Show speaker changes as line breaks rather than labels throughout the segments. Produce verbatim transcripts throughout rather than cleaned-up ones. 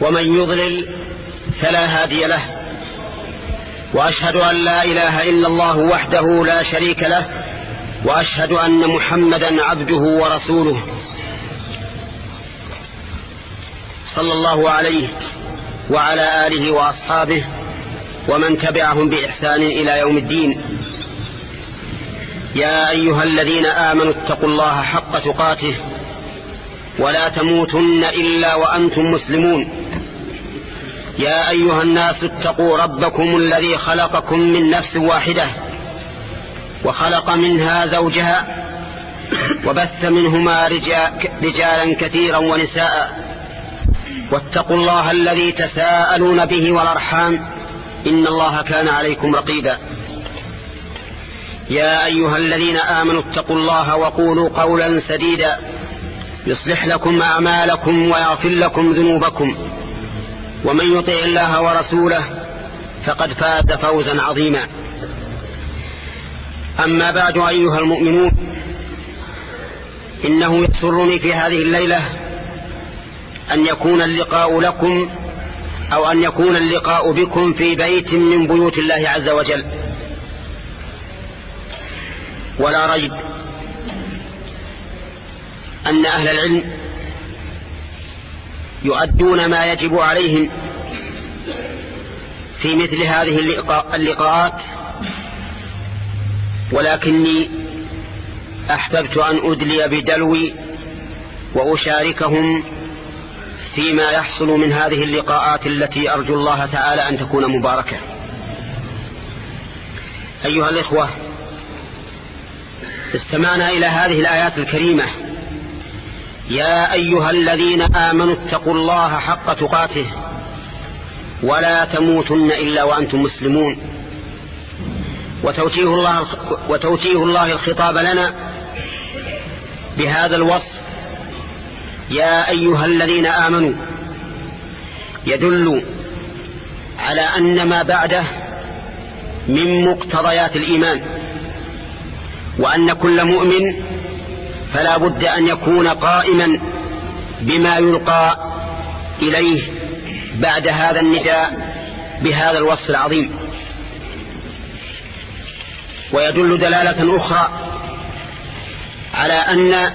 ومن يضلل فلا هادي له، وأشهد أن لا إله إلا الله وحده لا شريك له، وأشهد أن محمدا عبده ورسوله صلى الله عليه وعلى آله وأصحابه ومن تبعهم بإحسان إلى يوم الدين. يا أيها الذين آمنوا اتقوا الله حق تقاته ولا تموتن إلا وأنتم مسلمون. يا أيها الناس اتقوا ربكم الذي خلقكم من نفس واحدة وخلق منها زوجها وبث منهما رجالا كثيرا ونساء، واتقوا الله الذي تساءلون به والأرحام إن الله كان عليكم رقيبا. يا أيها الذين آمنوا اتقوا الله وقولوا قولا سديدا يصلح لكم أعمالكم ويغفر لكم ذنوبكم، ومن يطع الله ورسوله فقد فاز فوزا عظيما. أما بعد أيها المؤمنون، إنه يسرني في هذه الليلة أن يكون اللقاء لكم أو أن يكون اللقاء بكم في بيت من بيوت الله عز وجل. ولا ريب أن أهل العلم يؤدون ما يجب عليهم في مثل هذه اللقاءات، ولكني أحببت أن أدلي بدلوي وأشاركهم فيما يحصل من هذه اللقاءات التي أرجو الله تعالى أن تكون مباركة. أيها الإخوة، استمعنا إلى هذه الآيات الكريمة: يا أيها الذين آمنوا اتقوا الله حق تقاته ولا تموتن إلا وأنتم مسلمون. وتوجيه الله, وتوجيه الله الخطاب لنا بهذا الوصف يا أيها الذين آمنوا يدل على أن ما بعده من مقتضيات الإيمان، وأن كل مؤمن فلا بد أن يكون قائما بما يلقى إليه بعد هذا النداء بهذا الوصف العظيم. ويدل دلالة أخرى على أن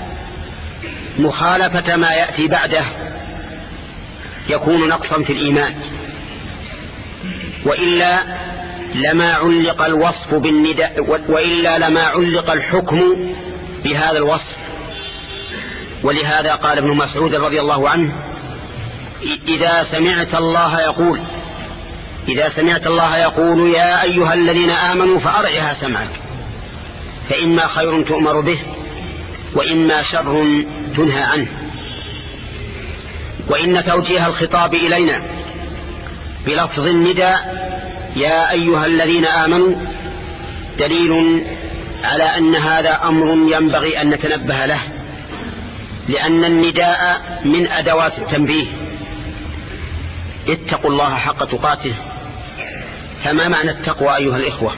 مخالفة ما يأتي بعده يكون نقصا في الإيمان، وإلا لما علق الوصف بالنداء وإلا لما علق الحكم بهذا الوصف. ولهذا قال ابن مسعود رضي الله عنه: إذا سمعت الله يقول إذا سمعت الله يقول يا أيها الذين آمنوا فأرعها سمعك، فإما خير تؤمر به وإما شر تنهى عنه. وإن توجيه الخطاب إلينا بلفظ النداء يا أيها الذين آمنوا دليل على أن هذا أمر ينبغي أن نتنبه له، لأن النداء من أدوات التنبيه. اتقوا الله حق تقاته. فما معنى التقوى أيها الإخوة؟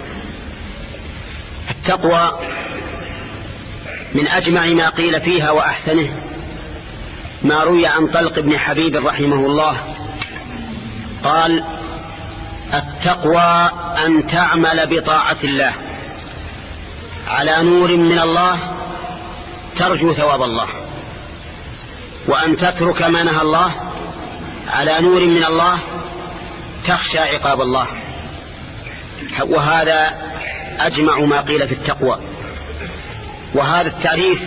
التقوى من أجمع ما قيل فيها وأحسنه ما روي عن طلق بن حبيب رحمه الله قال: التقوى أن تعمل بطاعة الله على نور من الله ترجو ثواب الله، وأن تترك ما نهى الله على نور من الله تخشى عقاب الله. وهذا أجمع ما قيل في التقوى. وهذا التعريف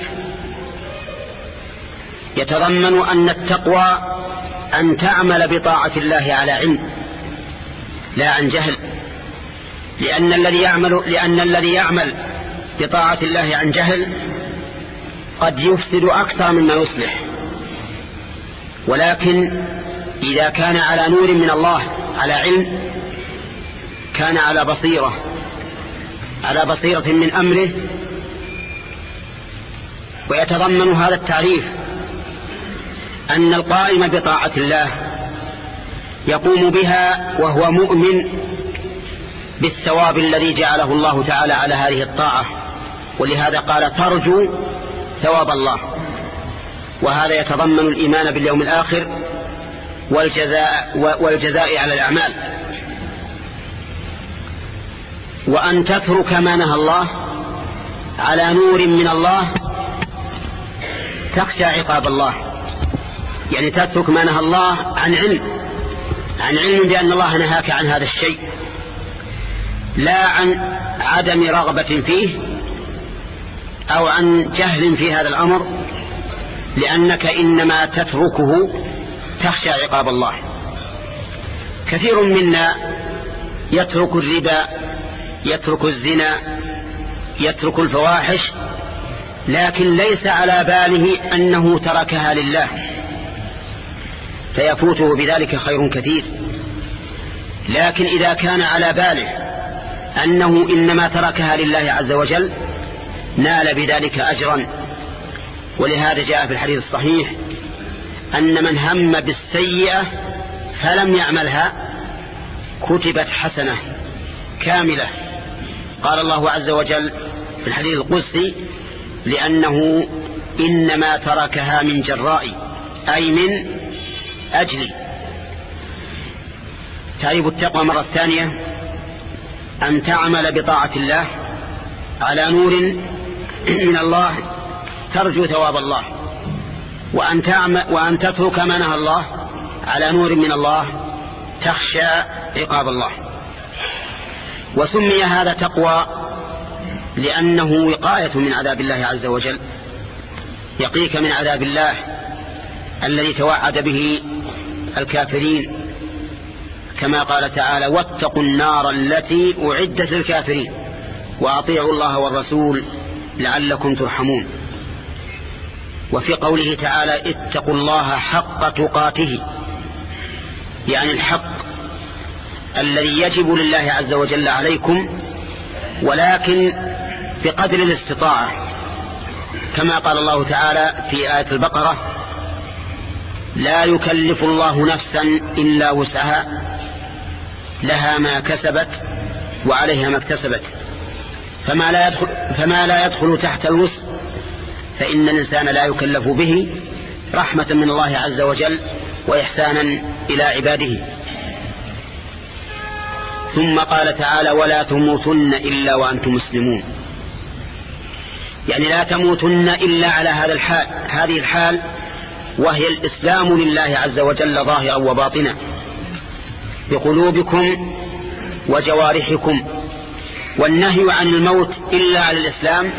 يتضمن أن التقوى أن تعمل بطاعة الله على علم لا عن جهل، لأن الذي يعمل لأن الذي يعمل بطاعة الله عن جهل قد يفسد أكثر مما يصلح. ولكن إذا كان على نور من الله على علم كان على بصيرة على بصيرة من أمره. ويتضمن هذا التعريف أن القائم بطاعة الله يقوم بها وهو مؤمن بالثواب الذي جعله الله تعالى على هذه الطاعة، ولهذا قال ترجو ثواب الله. وهذا يتضمن الإيمان باليوم الآخر والجزاء, والجزاء على الأعمال، وأن تترك ما نهى الله على نور من الله تخشى عقاب الله. يعني تترك ما نهى الله عن علم، عن علم بأن الله نهاك عن هذا الشيء، لا عن عدم رغبة فيه أو عن جهل في هذا الأمر، لأنك إنما تتركه تخشى عقاب الله. كثير منا يترك الربا، يترك الزنا، يترك الفواحش، لكن ليس على باله أنه تركها لله، فيفوته بذلك خير كثير. لكن إذا كان على باله أنه إنما تركها لله عز وجل نال بذلك أجرا. ولهذا جاء في الحديث الصحيح أن من هم بالسيئة فلم يعملها كتبت حسنة كاملة. قال الله عز وجل في الحديث القدسي لأنه إنما تركها من جرائي، أي من أجلي. تعريف التقوى مرة ثانية أن تعمل بطاعة الله على نور من الله ترجو ثواب الله، وأن, تعمل وأن تترك ما نهى الله على نور من الله تخشى عقاب الله. وسمي هذا تقوى لأنه وقاية من عذاب الله عز وجل، يقيك من عذاب الله الذي توعد به الكافرين، كما قال تعالى واتقوا النار التي أعدت للكافرين وأطيعوا الله والرسول لعلكم ترحمون. وفي قوله تعالى اتقوا الله حق تقاته، يعني الحق الذي يجب لله عز وجل عليكم، ولكن بقدر الاستطاعة، كما قال الله تعالى في آية البقرة لا يكلف الله نفسا إلا وسعها لها ما كسبت وعليها ما اكتسبت، فما لا يدخل, فما لا يدخل تحت الوسع فإن الإنسان لا يكلف به رحمة من الله عز وجل وإحسانا إلى عباده. ثم قال تعالى ولا تموتن إلا وأنتم مسلمون، يعني لا تموتن إلا على هذا الحال، هذه الحال وهي الإسلام لله عز وجل ظاهرا وباطنا بقلوبكم وجوارحكم. والنهي عن الموت إلا على الإسلام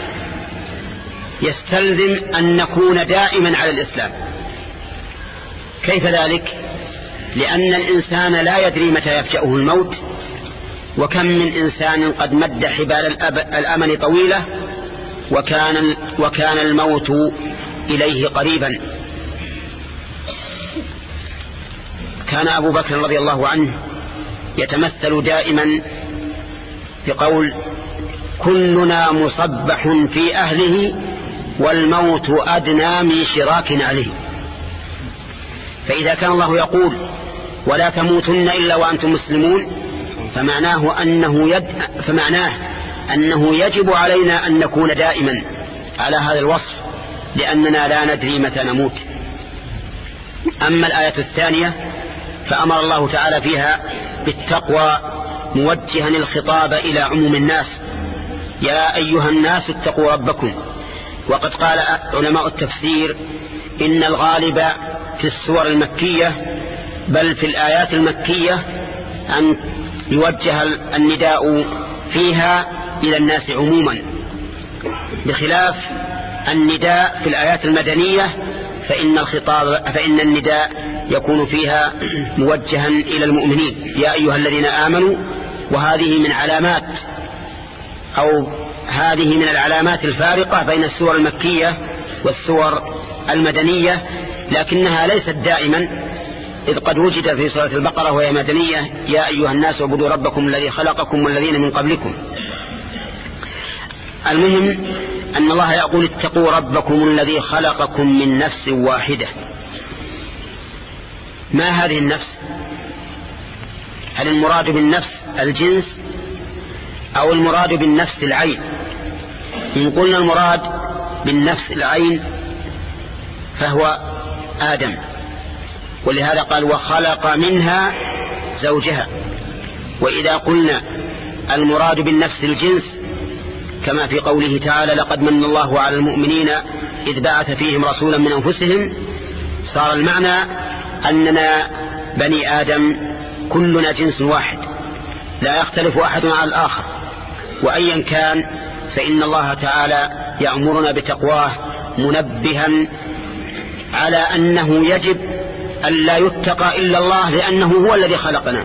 يستلزم أن نكون دائما على الإسلام. كيف ذلك؟ لأن الإنسان لا يدري متى يفجأه الموت، وكم من إنسان قد مد حبال الأمل طويلة وكان, وكان الموت إليه قريبا. كان أبو بكر رضي الله عنه يتمثل دائما بقول كلنا مصبح في أهله والموت أدنى من شراك عليه. فإذا كان الله يقول ولا تموتن إلا وأنتم مسلمون فمعناه أنه, يد فمعناه أنه يجب علينا أن نكون دائما على هذا الوصف، لأننا لا ندري متى نموت. أما الآية الثانية فأمر الله تعالى فيها بالتقوى موجها الخطاب إلى عموم الناس يا أيها الناس اتقوا ربكم. وقد قال علماء التفسير إن الغالب في السور المكية بل في الآيات المكية أن يوجه النداء فيها إلى الناس عموما، بخلاف النداء في الآيات المدنية فإن الخطاب فإن النداء يكون فيها موجها إلى المؤمنين يا أيها الذين آمنوا. وهذه من علامات أو هذه من العلامات الفارقة بين السور المكية والسور المدنية، لكنها ليست دائما، إذ قد وجد في سورة البقرة وهي مدنية يا أيها الناس اعبدوا ربكم الذي خلقكم والذين من قبلكم. المهم أن الله يقول اتقوا ربكم الذي خلقكم من نفس واحدة. ما هذه النفس؟ هل المراد بالنفس الجنس أو المراد بالنفس العين؟ إن قلنا المراد بالنفس العين فهو آدم ولهذا قال وخلق منها زوجها. وإذا قلنا المراد بالنفس الجنس كما في قوله تعالى لقد من الله على المؤمنين إذ بعث فيهم رسولا من أنفسهم، صار المعنى أننا بني آدم كلنا جنس واحد لا يختلف أحد عن الآخر، وأيا كان فإن الله تعالى يأمرنا بتقواه منبها على أنه يجب أن لا يتقى إلا الله لأنه هو الذي خلقنا.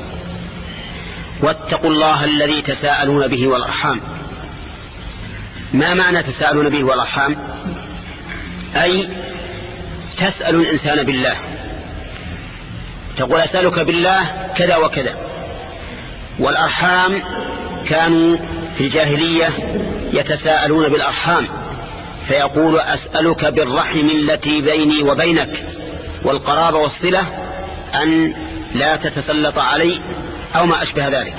واتقوا الله الذي تساءلون به والأرحام. ما معنى تساءلون به والأرحام؟ أي تسأل الإنسان بالله، تقول أسألك بالله كذا وكذا. والأرحام كانوا في الجاهلية يتساءلون بالأرحام، فيقول أسألك بالرحم التي بيني وبينك والقرابة والصلة أن لا تتسلط علي أو ما أشبه ذلك.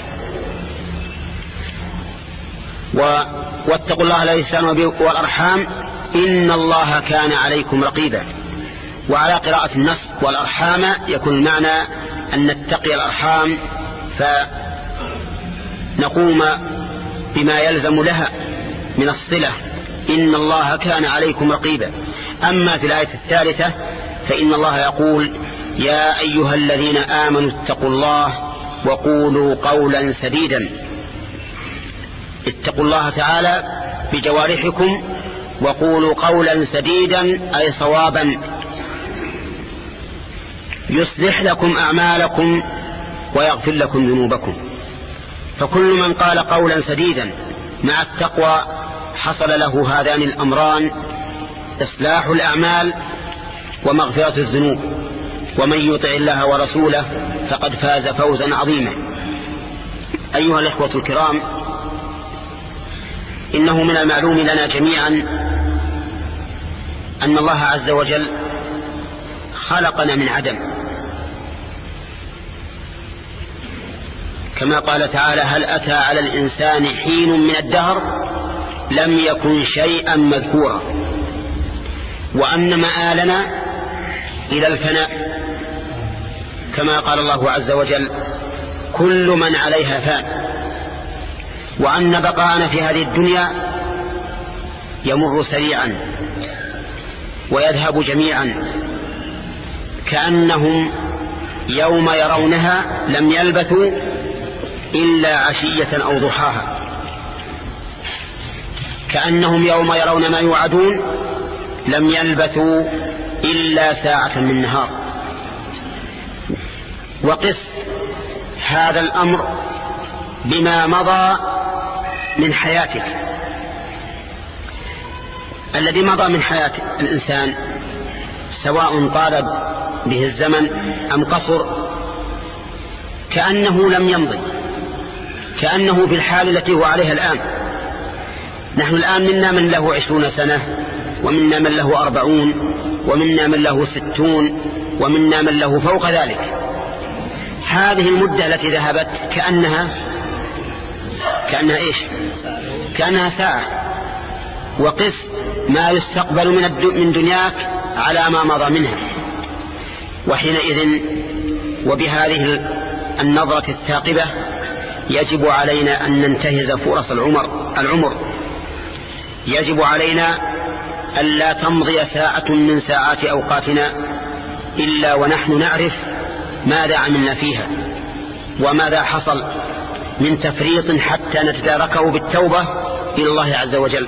واتقوا الله الذي تساءلون به والأرحام إن الله كان عليكم رقيبا. وعلى قراءة النص والأرحام يكون المعنى أن نتقي الأرحام فنقوم بما يلزم لها من الصلة. إن الله كان عليكم رقيبا. أما في الآية الثالثة فإن الله يقول يا أيها الذين آمنوا اتقوا الله وقولوا قولا سديدا. اتقوا الله تعالى بجوارحكم وقولوا قولا سديدا أي صوابا يصلح لكم أعمالكم ويغفر لكم ذنوبكم. فكل من قال قولا سديدا مع التقوى حصل له هذان الأمران إصلاح الأعمال ومغفرة الذنوب. ومن يطع الله ورسوله فقد فاز فوزا عظيما. أيها الإخوة الكرام، إنه من المعلوم لنا جميعا أن الله عز وجل خلقنا من عدم، كما قال تعالى هل أتى على الإنسان حين من الدهر لم يكن شيئا مذكورا. وأن مآلنا إلى الفناء كما قال الله عز وجل كل من عليها فان. وأن بقاءنا في هذه الدنيا يمر سريعا ويذهب جميعا كأنهم يوم يرونها لم يلبثوا إلا عشية أو ضحاها، كأنهم يوم يرون ما يوعدون لم يلبثوا إلا ساعة من نهار. وقس هذا الأمر بما مضى من حياتك، الذي مضى من حياة الإنسان سواء طال به الزمن أم قصر كأنه لم يمضي، كأنه في الحال التي هو عليها الآن. نحن الآن منا من له عشرون سنة، ومنا من له أربعون، ومنا من له ستون، ومنا من له فوق ذلك. هذه المدة التي ذهبت كأنها كأنها إيش؟ كأنها ساعة. وقس ما يستقبل من من دنياك على ما مضى منها. وحينئذ وبهذه النظرة الثاقبة يجب علينا أن ننتهز فرص العمر العمر يجب علينا ألا تمضي ساعة من ساعات أوقاتنا إلا ونحن نعرف ماذا عملنا فيها وماذا حصل من تفريط حتى نتداركه بالتوبة إلى الله عز وجل.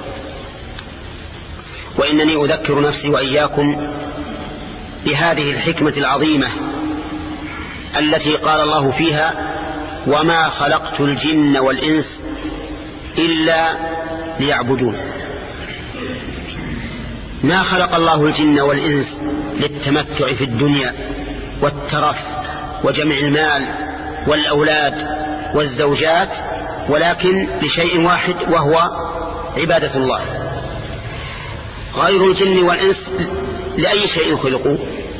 وإنني أذكر نفسي وإياكم بهذه الحكمة العظيمة التي قال الله فيها وما خلقت الجن والإنس إلا ليعبدون. ما خلق الله الجن والإنس للتمتع في الدنيا والترف وجمع المال والأولاد والزوجات، ولكن لشيء واحد وهو عبادة الله. غير الجن والإنس لأي شيء خلقوا؟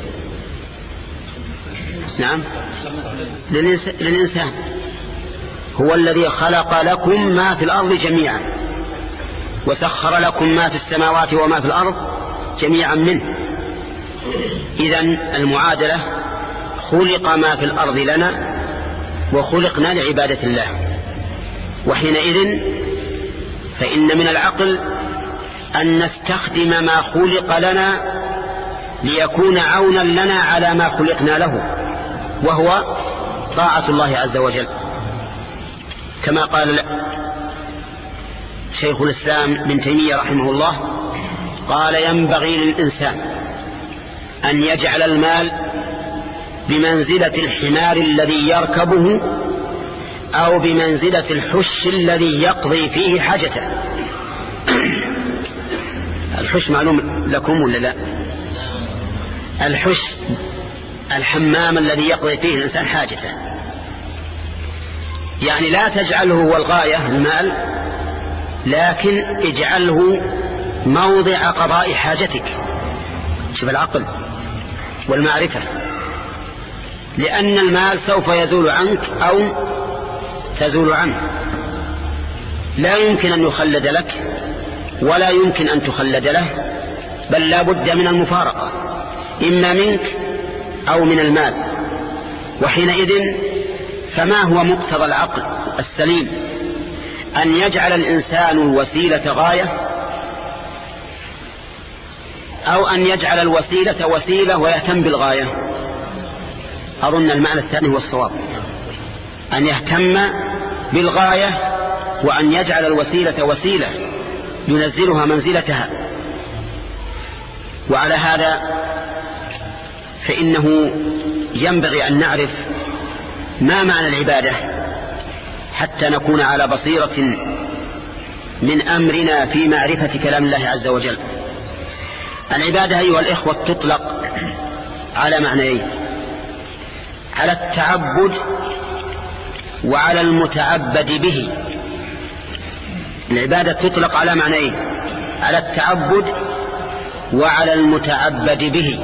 نعم للإنسان. هو الذي خلق لكم ما في الأرض جميعا وسخر لكم ما في السماوات وما في الأرض جميعا منه. إذن المعادلة: خلق ما في الأرض لنا وخلقنا لعبادة الله. وحينئذ فإن من العقل أن نستخدم ما خلق لنا ليكون عونا لنا على ما خلقنا له، وهو طاعة الله عز وجل، كما قال شيخ الإسلام ابن تيمية رحمه الله: قال: ينبغي للإنسان أن يجعل المال بمنزلة الحمار الذي يركبه أو بمنزلة الحش الذي يقضي فيه حاجته. الحش معلوم لكم ولا لا؟ الحش الحمام الذي يقضي فيه الإنسان حاجته، يعني لا تجعله هو الغاية المال، لكن اجعله موضع قضاء حاجتك. شوف العقل والمعرفة، لأن المال سوف يزول عنك أو تزول عنه، لا يمكن أن يخلد لك ولا يمكن أن تخلد له، بل لا بد من المفارقة، إما منك أو من المال. وحينئذ فما هو مقتضى العقل السليم؟ أن يجعل الإنسان الوسيلة غاية، أو أن يجعل الوسيلة وسيلة ويهتم بالغاية. أظن المعنى الثاني هو الصواب، أن يهتم بالغاية وأن يجعل الوسيلة وسيلة ينزلها منزلتها. وعلى هذا فإنه ينبغي أن نعرف ما معنى العبادة حتى نكون على بصيرة من أمرنا في معرفة كلام الله عز وجل. العبادة أيها الإخوة تطلق على معنيين: على التعبد وعلى المتعبد به. العبادة تطلق على معنيين: على التعبد وعلى المتعبد به.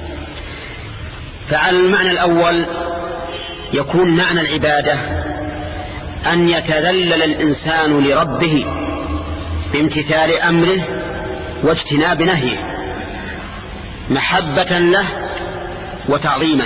فعلى المعنى الأول يكون معنى العبادة أن يتذلل الإنسان لربه بامتثال أمره واجتناب نهيه، محبة له وتعظيما.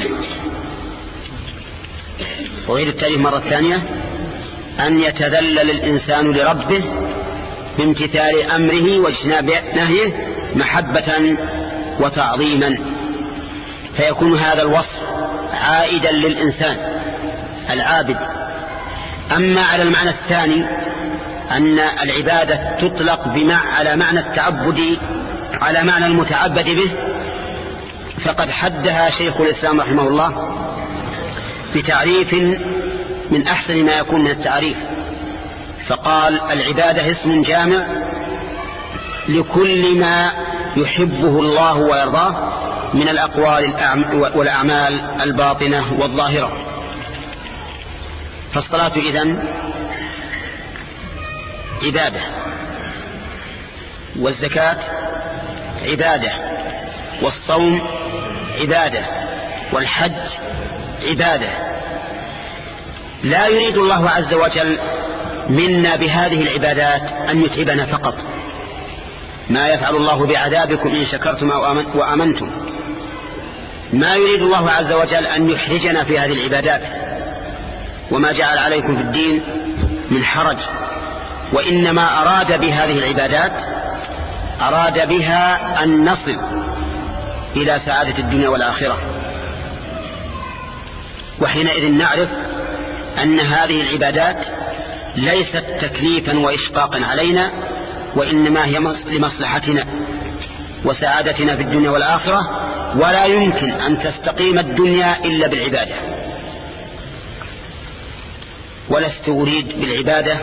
وغير التاريخ مرة ثانية: أن يتذلل الإنسان لربه بامتثال أمره واجتناب نهيه محبة وتعظيما، فيكون هذا الوصف عائدا للإنسان العابد. أما على المعنى الثاني أن العبادة تطلق بمع على معنى التعبد على معنى المتعبد به، فقد حدها شيخ الإسلام رحمه الله بتعريف من أحسن ما يكون من التعريف، فقال: العبادة اسم جامع لكل ما يحبه الله ويرضاه من الأقوال والأعمال الباطنة والظاهرة. فالصلاة إذن عبادة، والزكاة عبادة، والصوم عبادة، والحج عبادة. لا يريد الله عز وجل منا بهذه العبادات أن يتعبنا فقط. ما يفعل الله بعذابكم إن شكرتم وآمنتم. ما يريد الله عز وجل أن يحرجنا في هذه العبادات، وما جعل عليكم في الدين من حرج، وإنما أراد بهذه العبادات أراد بها أن نصل إلى سعادة الدنيا والآخرة. وحينئذ نعرف أن هذه العبادات ليست تكليفا وإشقاقا علينا، وإنما هي لمصلحتنا وسعادتنا في الدنيا والآخرة، ولا يمكن أن تستقيم الدنيا إلا بالعبادة. ولست أريد بالعبادة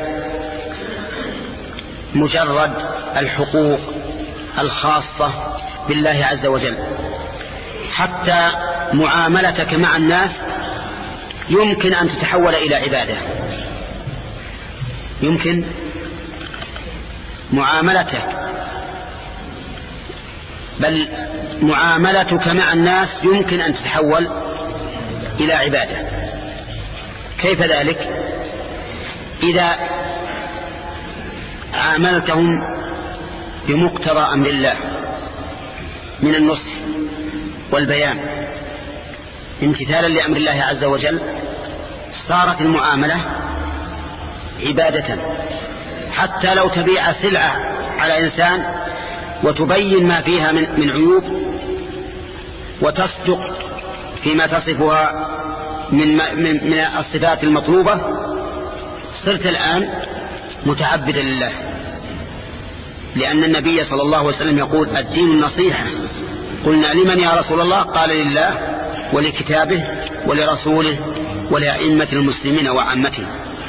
مجرد الحقوق الخاصة بالله عز وجل، حتى معاملتك مع الناس يمكن أن تتحول إلى عبادة. يمكن معاملتك بل معاملتك مع الناس يمكن أن تتحول إلى عبادة. كيف ذلك؟ إذا عاملتهم بمقتضى أمر الله من النصح والبيان امتثالا لأمر الله عز وجل صارت المعاملة عبادة. حتى لو تبيع سلعة على إنسان وتبين ما فيها من, من عيوب وتصدق فيما تصفها من, من, من الصفات المطلوبة، صرت الآن متعبدا لله، لأن النبي صلى الله عليه وسلم يقول الدين النصيحة. قلنا لمن يا رسول الله؟ قال لله ولكتابه ولرسوله ولأئمة المسلمين وعامته.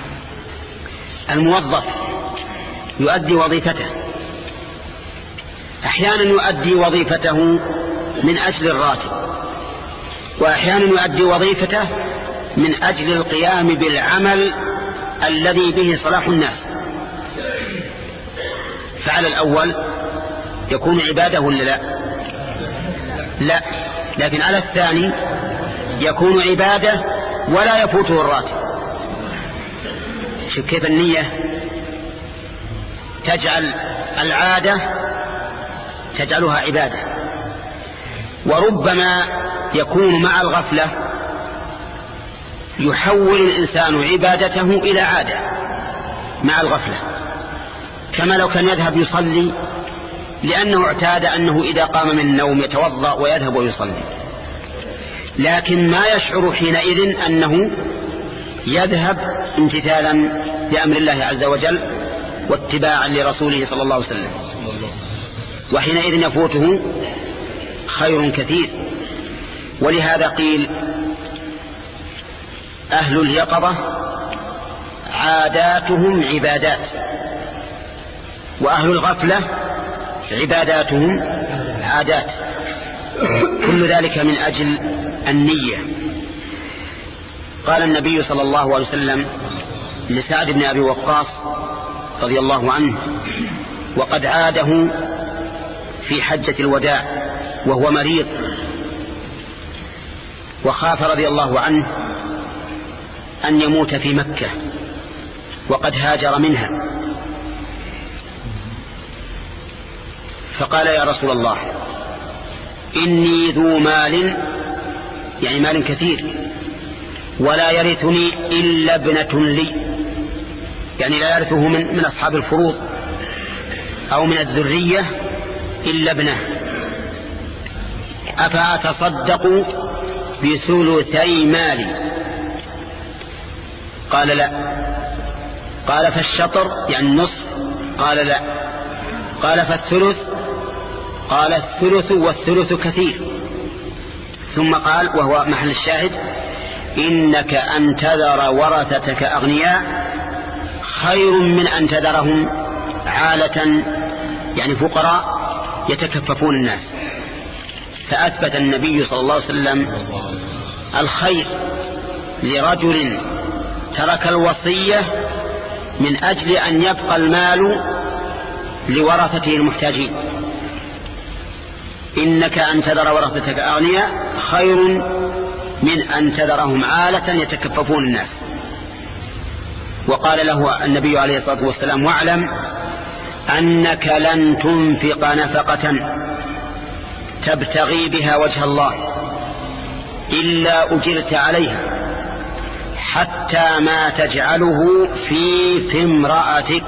الموظف يؤدي وظيفته، أحيانا يؤدي وظيفته من أجل الراتب، وأحيانا يؤدي وظيفته من أجل القيام بالعمل الذي به صلاح الناس. فعلى الأول يكون عبادة ولا لا؟ لا، لكن على الثاني يكون عبادة ولا يفوته الراتب. شوف كيف النية تجعل العادة تجعلها عبادة. وربما يكون مع الغفلة يحول الإنسان عبادته إلى عادة مع الغفلة، كما لو كان يذهب يصلي لأنه اعتاد أنه إذا قام من النوم يتوضأ ويذهب ويصلي، لكن ما يشعر حينئذ أنه يذهب امتثالا لأمر الله عز وجل واتباعا لرسوله صلى الله عليه وسلم، وحينئذ يفوته خير كثير. ولهذا قيل أهل اليقظة عاداتهم عبادات، وأهل الغفلة عباداتهم عادات، كل ذلك من أجل النية. قال النبي صلى الله عليه وسلم لسعد بن أبي وقاص رضي الله عنه وقد عاده في حجة الوداع وهو مريض، وخاف رضي الله عنه أن يموت في مكة وقد هاجر منها، فقال يا رسول الله إني ذو مال، يعني مال كثير، ولا يرثني إلا ابنة لي، يعني لا يرثه من, من أصحاب الفروض أو من الذرية إلا ابنه، أفأتصدق بثلثي مالي؟ قال لا. قال فالشطر يعني النصف؟ قال لا. قال فالثلث؟ قال الثلث والثلث كثير. ثم قال وهو محل الشاهد إنك أن تذر ورثتك أغنياء خير من أن تذرهم عالة، يعني فقراء يتكففون الناس. فأثبت النبي صلى الله عليه وسلم الخير لرجل ترك الوصية من أجل أن يبقى المال لورثته المحتاجين. إنك أن تذر ورثتك أغنياء خير من أن تذرهم عالة يتكففون الناس. وقال له النبي عليه الصلاة والسلام واعلم أنك لن تنفق نفقة تبتغي بها وجه الله إلا أجرت عليها حتى ما تجعله في في امرأتك.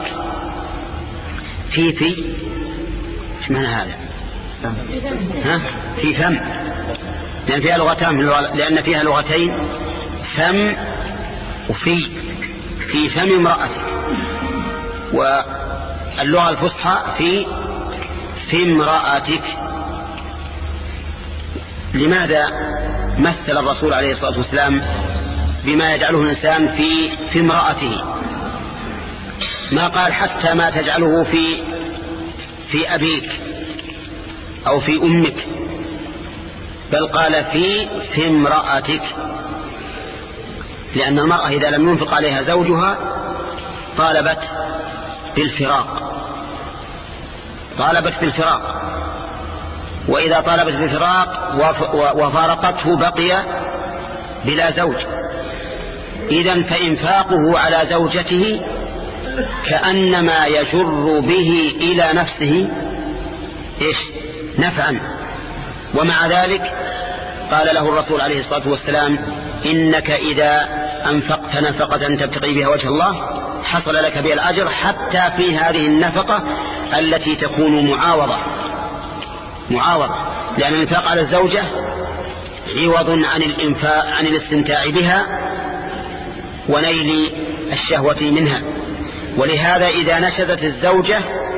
في في ايش معنى هذا؟ ها؟ في فم، لأن فيها لغتان، لأن فيها لغتين فم وفي. في فم امرأتك، واللغة الفصحى في في امرأتك. لماذا مثل الرسول عليه الصلاة والسلام بما يجعله الإنسان في في امرأته؟ ما قال حتى ما تجعله في في أبيك أو في أمك، بل قال في في امرأتك، لأن المرأة إذا لم ينفق عليها زوجها طالبت بالفراق طالبت بالفراق وإذا طالبت بالفراق وفارقته بقي بلا زوج. إذن فإنفاقه على زوجته كأنما يجر به إلى نفسه إيش؟ نفعا، ومع ذلك قال له الرسول عليه الصلاة والسلام: إنك إذا أنفقت نفقة تبتغي بها وجه الله حصل لك بها الأجر حتى في هذه النفقة التي تكون معاوضة معاوضة لأن الإنفاق على الزوجة عوض عن الإنفاق عن الاستمتاع بها ونيل الشهوة منها. ولهذا إذا نشزت الزوجة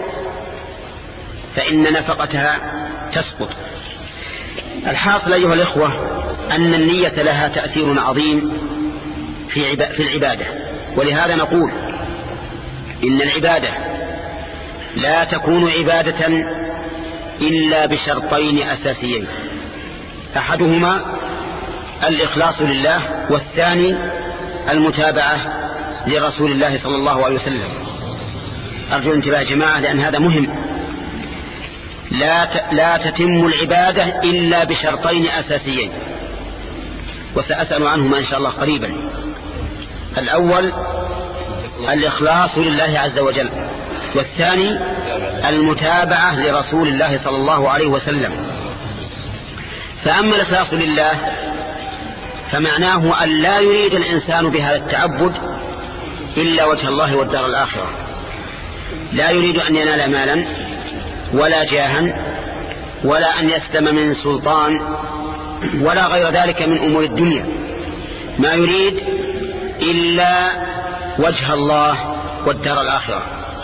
فإن نفقتها تسقط. الحاصل أيها الإخوة أن النية لها تأثير عظيم في في العبادة، ولهذا نقول إن العبادة لا تكون عبادة إلا بشرطين أساسيين: أحدهما الإخلاص لله، والثاني المتابعة لرسول الله صلى الله عليه وسلم. أرجو انتباه يا جماعة لأن هذا مهم. لا لا تتم العبادة إلا بشرطين أساسيين، وسأسأل عنهما إن شاء الله قريبا. الأول الإخلاص لله عز وجل، والثاني المتابعة لرسول الله صلى الله عليه وسلم. فأما الإخلاص لله فمعناه أن لا يريد الإنسان بهذا التعبد إلا وجه الله والدار الآخرة، لا يريد أن ينال مالا ولا جاها ولا أن يسلم من سلطان ولا غير ذلك من أمور الدنيا، ما يريد إلا وجه الله والدار الآخرة.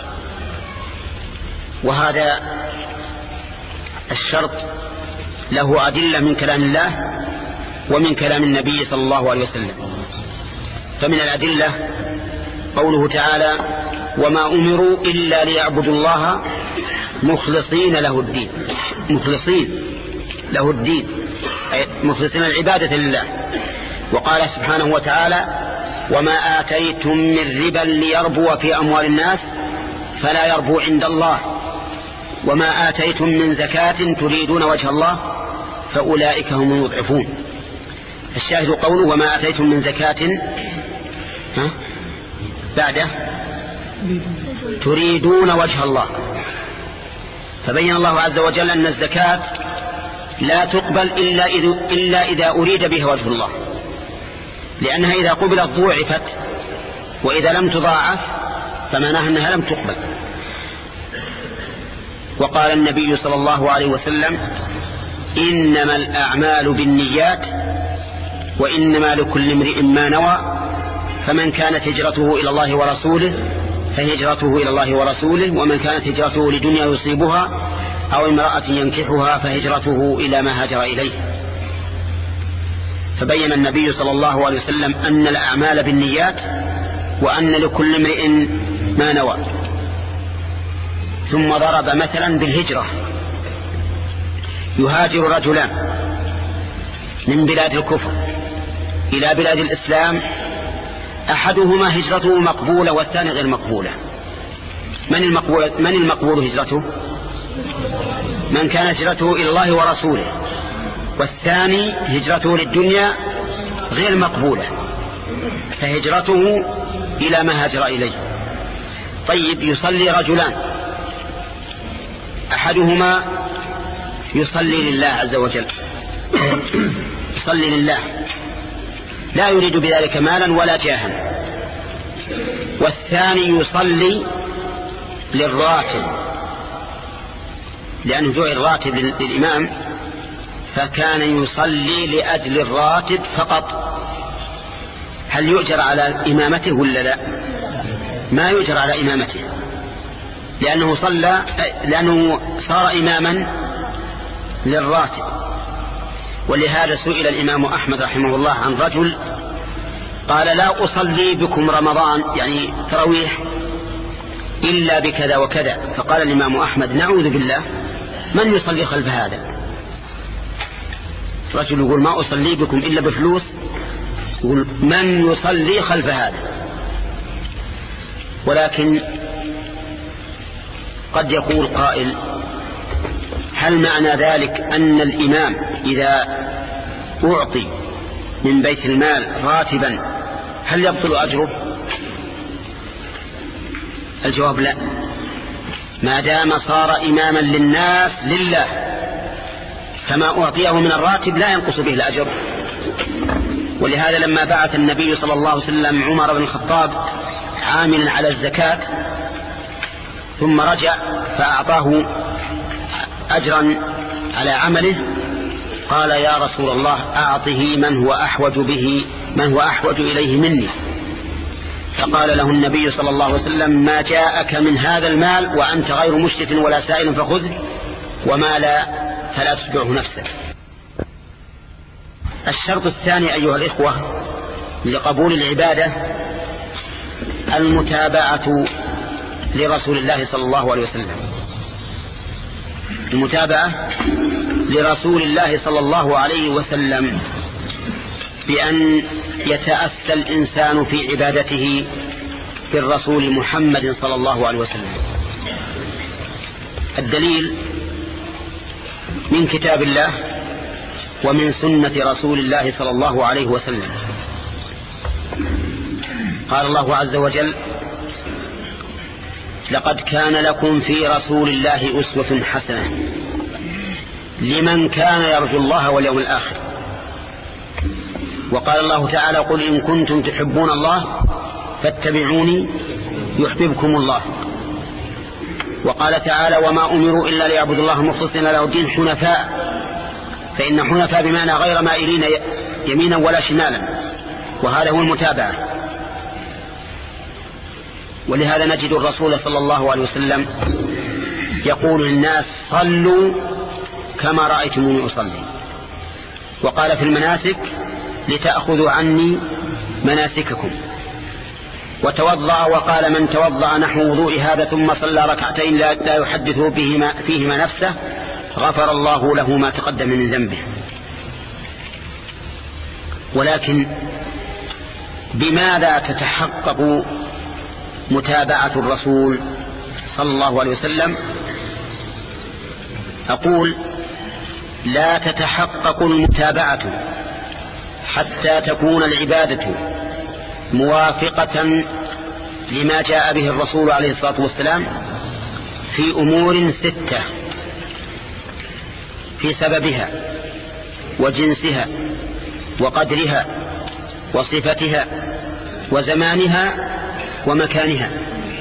وهذا الشرط له أدلة من كلام الله ومن كلام النبي صلى الله عليه وسلم. فمن الأدلة قوله تعالى: وما أمروا إلا ليعبدوا الله مخلصين له الدين. مخلصين له الدين أي مخلصين العبادة لله. وقال سبحانه وتعالى: وما آتيتم من ربا ليربو في أموال الناس فلا يربو عند الله وما آتيتم من زكاة تريدون وجه الله فأولئك هم المضعفون. الشاهد قوله: وما آتيتم من زكاة ها بعده تريدون وجه الله. فبين الله عز وجل أن الزكاة لا تقبل إلا إذا, إلا إذا أريد بها وجه الله، لأنها إذا قبلت ضوعفت، وإذا لم تضاعف فمعناها أنها لم تقبل. وقال النبي صلى الله عليه وسلم: إنما الأعمال بالنيات وإنما لكل امرئ ما نوى، فمن كانت هجرته إلى الله ورسوله فهجرته إلى الله ورسوله، ومن كانت هجرته لدنيا يصيبها أو امرأة ينكحها فهجرته إلى ما هاجر إليه. فبين النبي صلى الله عليه وسلم أن الأعمال بالنيات وأن لكل امرئ ما نوى. ثم ضرب مثلا بالهجرة: يهاجر رجلان من بلاد الكفر إلى بلاد الإسلام، أحدهما هجرته مقبولة والثاني غير مقبولة. من المقبول, من المقبول هجرته؟ من كان هجرته إلى الله ورسوله، والثاني هجرته للدنيا غير مقبولة فهجرته إلى ما هاجر إليه. طيب، يصلي رجلان، أحدهما يصلي لله عز وجل يصلي لله لا يريد بذلك مالا ولا جاها، والثاني يصلي للراتب لأنه جعل الراتب للإمام، فكان يصلي لأجل الراتب فقط. هل يؤجر على إمامته ولا لا؟ ما يؤجر على إمامته، لأنه صلى لأنه صار إماما للراتب. ولهذا سئل الإمام أحمد رحمه الله عن رجل قال: لا أصلي بكم رمضان يعني تراويح إلا بكذا وكذا. فقال الإمام أحمد: نعوذ بالله، من يصلي خلف هذا؟ رجل يقول: ما أصلي بكم إلا بفلوس، يقول: من يصلي خلف هذا؟ ولكن قد يقول قائل: هل معنى ذلك أن الإمام إذا أعطي من بيت المال راتبا هل يبطل أجره؟ الجواب: لا، ما دام صار إماما للناس لله فما أعطيه من الراتب لا ينقص به الأجر. ولهذا لما بعث النبي صلى الله عليه وسلم عمر بن الخطاب عاملا على الزكاة ثم رجع فأعطاه أجرا على عمله، قال يا رسول الله أعطه من هو أحوج به من هو أحوج إليه مني. فقال له النبي صلى الله عليه وسلم ما جاءك من هذا المال وأنت غير مشرف ولا سائل فخذه، وما لا فلا تتبعه نفسك. الشرط الثاني أيها الإخوة لقبول العبادة المتابعة لرسول الله صلى الله عليه وسلم، المتابعة لرسول الله صلى الله عليه وسلم بأن يتأسى الإنسان في عبادته بالرسول محمد صلى الله عليه وسلم. الدليل من كتاب الله ومن سنة رسول الله صلى الله عليه وسلم. قال الله عز وجل لقد كان لكم في رسول الله أسوة حسنة لمن كان يرجو الله واليوم الآخر. وقال الله تعالى قل إن كنتم تحبون الله فاتبعوني يحببكم الله. وقال تعالى وما أمروا إلا ليعبدوا الله مخلصين له الدين حنفاء، فإن حنفاء بمعنى غير مائلين يمينا ولا شمالا، وهذا هو المتابعة. ولهذا نجد الرسول صلى الله عليه وسلم يقول للناس صلوا كما رأيتموني أصلي. وقال في المناسك لتأخذوا عني مناسككم. وتوضأ وقال من توضأ نحو وضوء هذا ثم صلى ركعتين لا يحدث بهما فيهما نفسه غفر الله له ما تقدم من ذنبه. ولكن بماذا تتحقق متابعة الرسول صلى الله عليه وسلم؟ أقول لا تتحقق المتابعة حتى تكون العبادة موافقة لما جاء به الرسول عليه الصلاة والسلام في أمور ستة: في سببها وجنسها وقدرها وصفتها وزمانها ومكانها.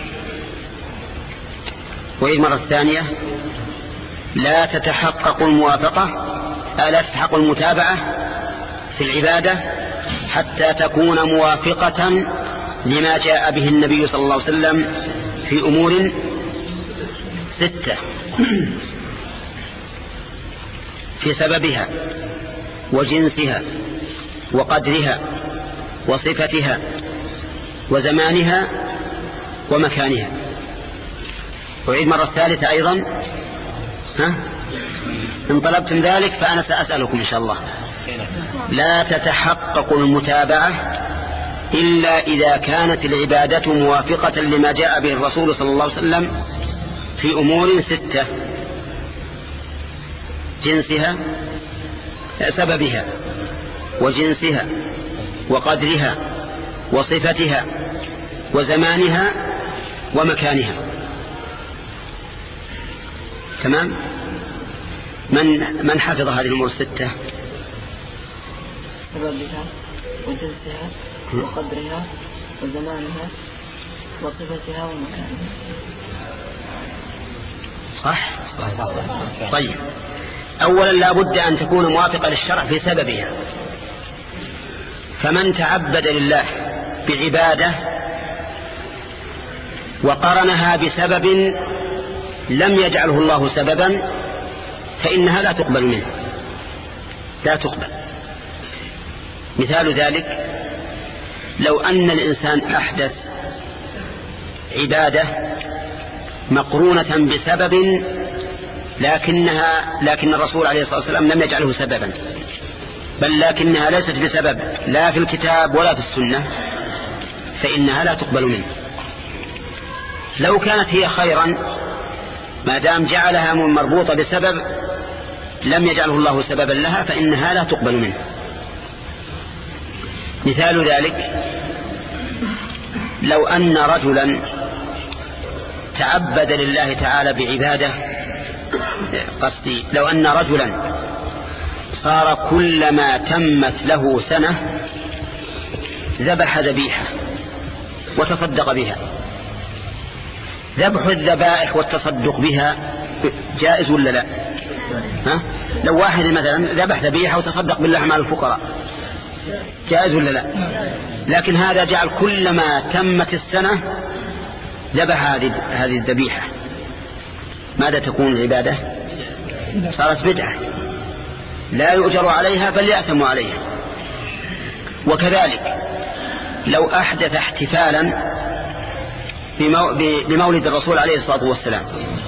والمرة الثانية لا تتحقق الموافقة لا تتحقق المتابعة في العبادة حتى تكون موافقة لما جاء به النبي صلى الله عليه وسلم في أمور ستة: في سببها وجنسها وقدرها وصفتها وزمانها ومكانها. أعيد مرة ثالثة أيضا. ها؟ إن طلبتم ذلك فأنا سأسألكم إن شاء الله. لا تتحقق المتابعة إلا إذا كانت العبادة موافقة لما جاء به الرسول صلى الله عليه وسلم في أمور ستة: جنسها سببها وجنسها وقدرها وصفتها وزمانها ومكانها. تمام؟ من من حفظ هذه الأمور الستة؟
سببها وجنسها وقدرها وزمانها وصفتها ومكانها.
صح؟ طيب، أولا لا بد أن تكون موافقة للشرع في سببها. فمن تعبد لله بعبادة وقرنها بسبب لم يجعله الله سببا فإنها لا تقبل منه، لا تقبل. مثال ذلك لو أن الإنسان أحدث عبادة مقرونة بسبب لكنها لكن الرسول عليه الصلاة والسلام لم يجعله سببا، بل لكنها ليست بسبب لا في الكتاب ولا في السنة، فإنها لا تقبل منه. لو كانت هي خيرا ما دام جعلها مربوطة بسبب لم يجعله الله سببا لها فإنها لا تقبل منه. مثال ذلك لو أن رجلا تعبد لله تعالى بعبادة قصدي لو أن رجلا صار كلما تمت له سنة ذبح ذبيحة وتصدق بها. ذبح الذبائح والتصدق بها جائز ولا لا؟ ها؟ لو واحد مثلا ذبح ذبيحة وتصدق باللحم على الفقراء جائز ولا لا؟ لكن هذا جعل كلما تمت السنة ذبح هذه الذبيحة. ماذا تكون العبادة؟ صارت بدعة لا يؤجر عليها بل يأثم عليها. وكذلك لو أحدث احتفالا بمولد الرسول عليه الصلاة والسلام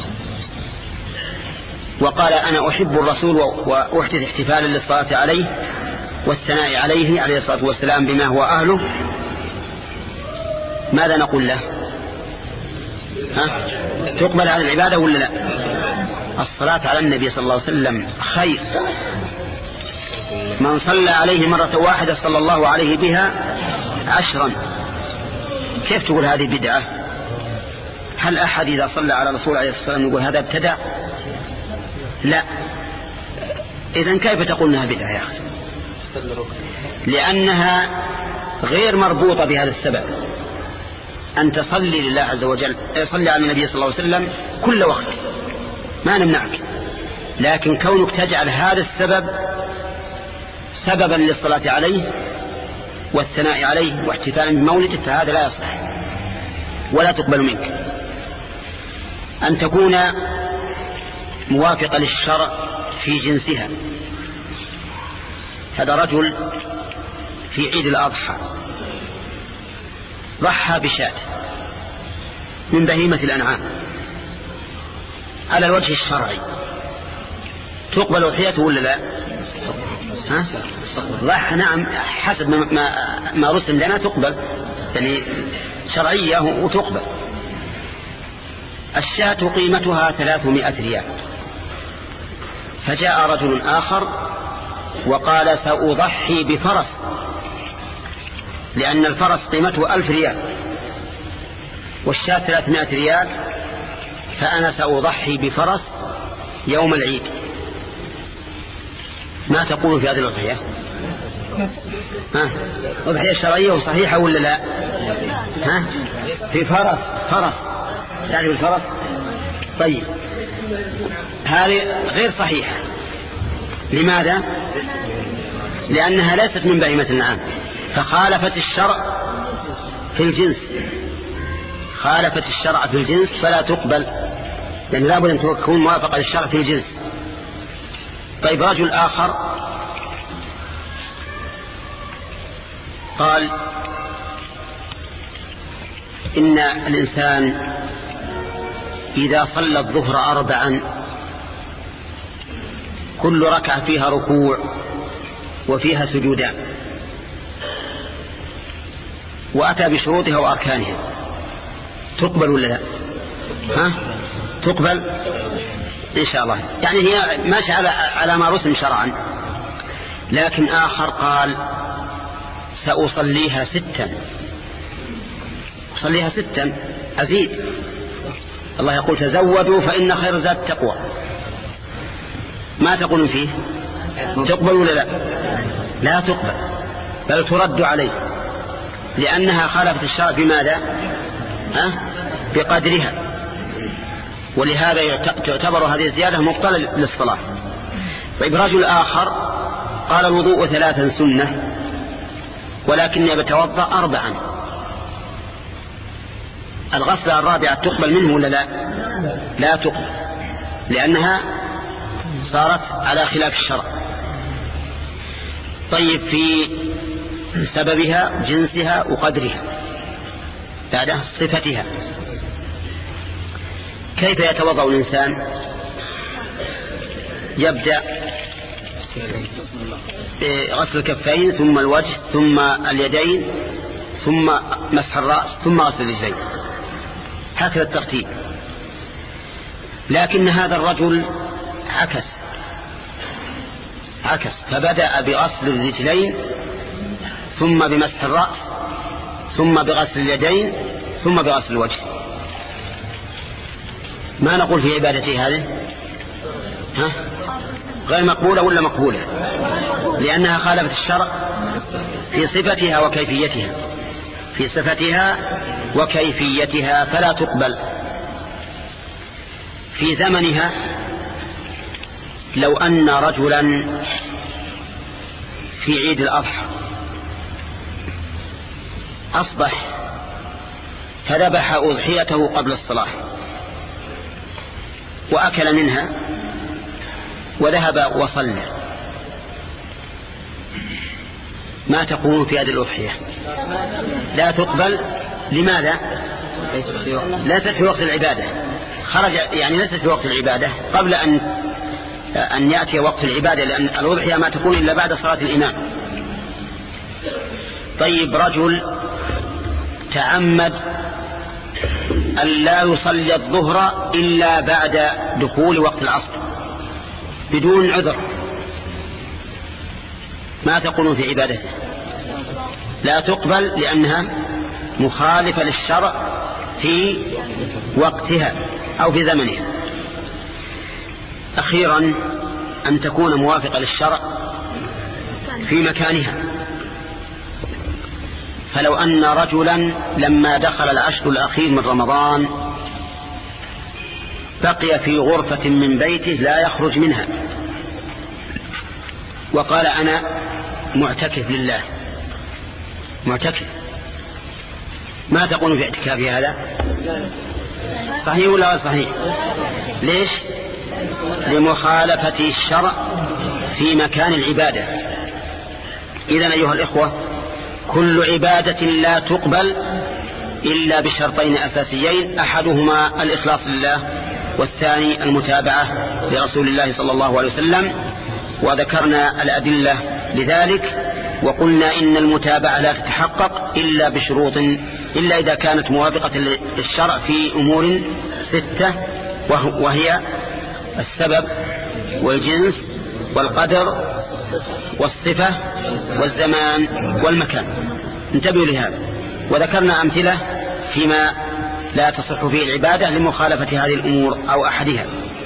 وقال أنا أحب الرسول وأحدث احتفالا للصلاة عليه والثناء عليه عليه الصلاة والسلام بما هو أهله، ماذا نقول له؟ ها؟ تقبل على العبادة ولا لا؟ الصلاة على النبي صلى الله عليه وسلم خير، من صلى عليه مرة واحدة صلى الله عليه بها عشرا. كيف تقول هذه بدعة؟ هل أحد إذا صلى على رسول عليه الصلاة والسلام يقول هذا ابتدع؟ لا. إذن كيف تقول انها بدعة يا أخي؟ لأنها غير مربوطة بهذا السبب. أن تصلي لله عز وجل، صلي على النبي صلى الله عليه وسلم كل وقت ما نمنعك، لكن كونك تجعل هذا السبب سببا للصلاة عليه والثناء عليه واحتفالا بمولده فهذا لا يصح ولا تقبل منك. أن تكون موافقة للشرع في جنسها. هذا رجل في عيد الأضحى ضحى بشاة من بهيمة الأنعام على الوجه الشرعي، تقبل أضحيته ولا لا؟ ها؟ ضحى نعم حسب ما, ما, ما رسم لنا تقبل، يعني شرعية وتقبل. الشاة قيمتها ثلاثمائة ريال، فجاء رجل آخر وقال سأضحي بفرس لأن الفرس قيمته ألف ريال والشاة ثلاثمائة ريال، فأنا سأضحي بفرس يوم العيد. ما تقول في هذه الأضحية؟ ها؟ أضحية شرعية وصحيحة ولا لا؟ ها؟ في فرس فرس تعرف الفرس؟ طيب هذه غير صحيحة. لماذا؟ لأنها ليست من بهيمة الأنعام فخالفت الشرع في الجنس، خالفت الشرع في الجنس فلا تقبل، لأن لابد أن تكون موافقة للشرع في الجنس. طيب رجل آخر قال إن الإنسان إذا صلى الظهر أربعا كل ركعة فيها ركوع وفيها سجودان وأتى بشروطها وأركانها، تقبل ولا لا؟ ها؟ تقبل إن شاء الله. يعني هي ماشي على على ما رسم شرعا. لكن آخر قال سأصليها ستا، أصليها ستا أزيد. الله يقول تزودوا فإن خير زاد التقوى. ما تقولون فيه؟ تقبل ولا لا؟ لا تقبل بل ترد عليه لأنها خالفت الشرع بماذا؟ ها؟ بقدرها، ولهذا تعتبر هذه الزيادة مبطلة للصلاة. طيب رجل آخر قال الوضوء ثلاثا سنة ولكني بتوضأ أربعا، الغسلة الرابعة تقبل منه ولا لا؟ لا تقبل لأنها صارت على خلاف الشرع. طيب في سببها جنسها وقدرها بعد صفتها. كيف يتوضأ الإنسان؟ يبدأ بغسل الكفين ثم الوجه ثم اليدين ثم مسح الرأس ثم غسل الرجلين، هكذا الترتيب. لكن هذا الرجل عكس عكس فبدأ بغسل الرجلين ثم بمسح الرأس ثم بغسل اليدين ثم بغسل الوجه. ما نقول في عبادته هذه؟ ها؟ غير مقبولة ولا مقبولة؟ لأنها خالفت الشرع في صفتها وكيفيتها في صفتها وكيفيتها فلا تقبل. في زمنها لو أن رجلا في عيد الأضحى أصبح فذبح أضحيته قبل الصلاة وأكل منها وذهب وصلى، ما تقول في هذه الأضحية؟ لا تقبل. لماذا؟ ليست في وقت العبادة، خرج يعني ليست في وقت العبادة قبل أن أن يأتي وقت العبادة، لأن الأضحية ما تكون إلا بعد صلاة الإمام. طيب رجل تعمد أن لا يصلي الظهر إلا بعد دخول وقت العصر بدون عذر، ما تقولون في عبادته؟ لا تقبل لأنها مخالفة للشرع في وقتها أو في زمنها. أخيرا أن تكون موافقة للشرع في مكانها. فلو أن رجلا لما دخل العشر الأخير من رمضان بقي في غرفة من بيته لا يخرج منها وقال أنا معتكف لله، معتكف، ما تقول في اعتكافي هذا؟ صحيح ولا صحيح؟ ليش؟ لمخالفة الشرع في مكان العبادة. إذن أيها الإخوة كل عبادة لا تقبل إلا بشرطين أساسيين، أحدهما الإخلاص لله والثاني المتابعة لرسول الله صلى الله عليه وسلم، وذكرنا الأدلة لذلك وقلنا إن المتابعة لا تتحقق إلا بشروط، إلا إذا كانت موافقة للشرع في أمور ستة، وهي السبب والجنس والقدر والصفة والزمان والمكان. انتبهوا لهذا، وذكرنا أمثلة فيما لا تصح فيه العبادة لمخالفة هذه الأمور أو أحدها.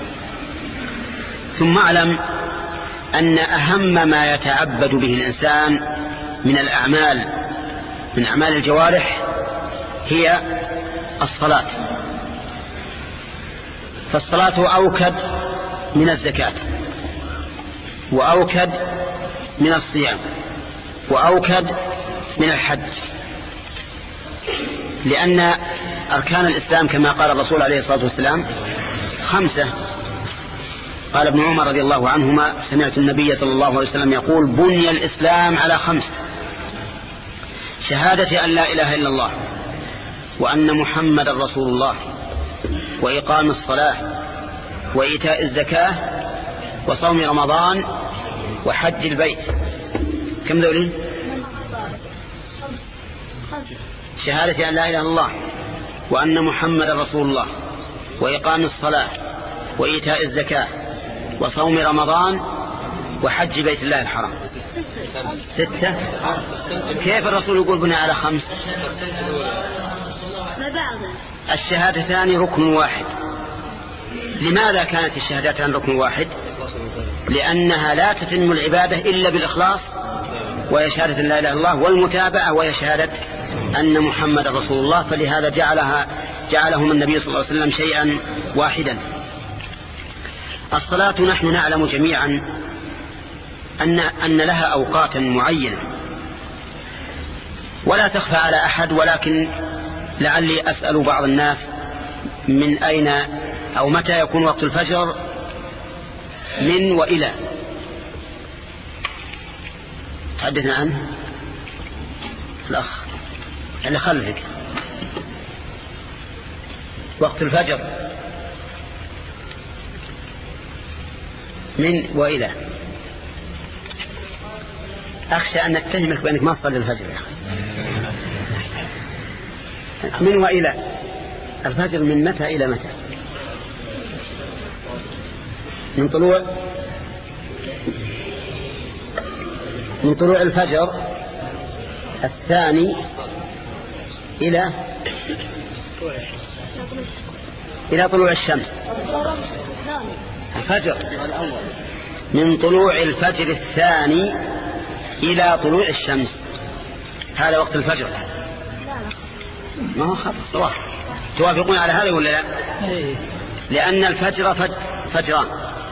ثم اعلم أن أهم ما يتعبد به الإنسان من الأعمال من أعمال الجوارح هي الصلاة، فالصلاة أوكد من الزكاة وأوكد من الصيام وأوكد من الحج، لأن أركان الإسلام كما قال الرسول عليه الصلاة والسلام خمسة. قال ابن عمر رضي الله عنهما سمعت النبي صلى الله عليه وسلم يقول بني الإسلام على خمس: شهادة أن لا إله إلا الله وأن محمد رسول الله وإقام الصلاة وإيتاء الزكاة وصوم رمضان وحج البيت. كم ذولين؟ شهادة أن لا إله إلا الله وأن محمد رسول الله وإقام الصلاة وإيتاء الزكاة وصوم رمضان وحج بيت الله الحرام. ستة. كيف الرسول يقول بناء على خمس؟ الشهادتان ركن واحد. لماذا كانت الشهادتان ركن واحد؟ لأنها لا تتم العبادة إلا بالإخلاص وهي شهادة لا إله إلا الله، والمتابعة وهي شهادة أن محمد رسول الله، فلهذا جعلها جعلهم النبي صلى الله عليه وسلم شيئا واحدا. الصلاة نحن نعلم جميعا أن, أن لها أوقاتا معينة ولا تخفى على أحد، ولكن لعلي أسأل بعض الناس من أين أو متى يكون وقت الفجر من وإلى؟ تحدثنا عنه الأخ اللي خلفك. وقت الفجر من وإلى. أخشى أن أتهمك بأنك ما تصلي الفجر يا أخي. من وإلى الفجر من متى إلى متى؟ من طلوع من طلوع الفجر الثاني إلى إلى طلوع الشمس. الفجر من طلوع الفجر الثاني إلى طلوع الشمس، هذا وقت الفجر. ما هو خطأ صواب. توافقون على هذا ولا لا؟ لأن الفجر فجران،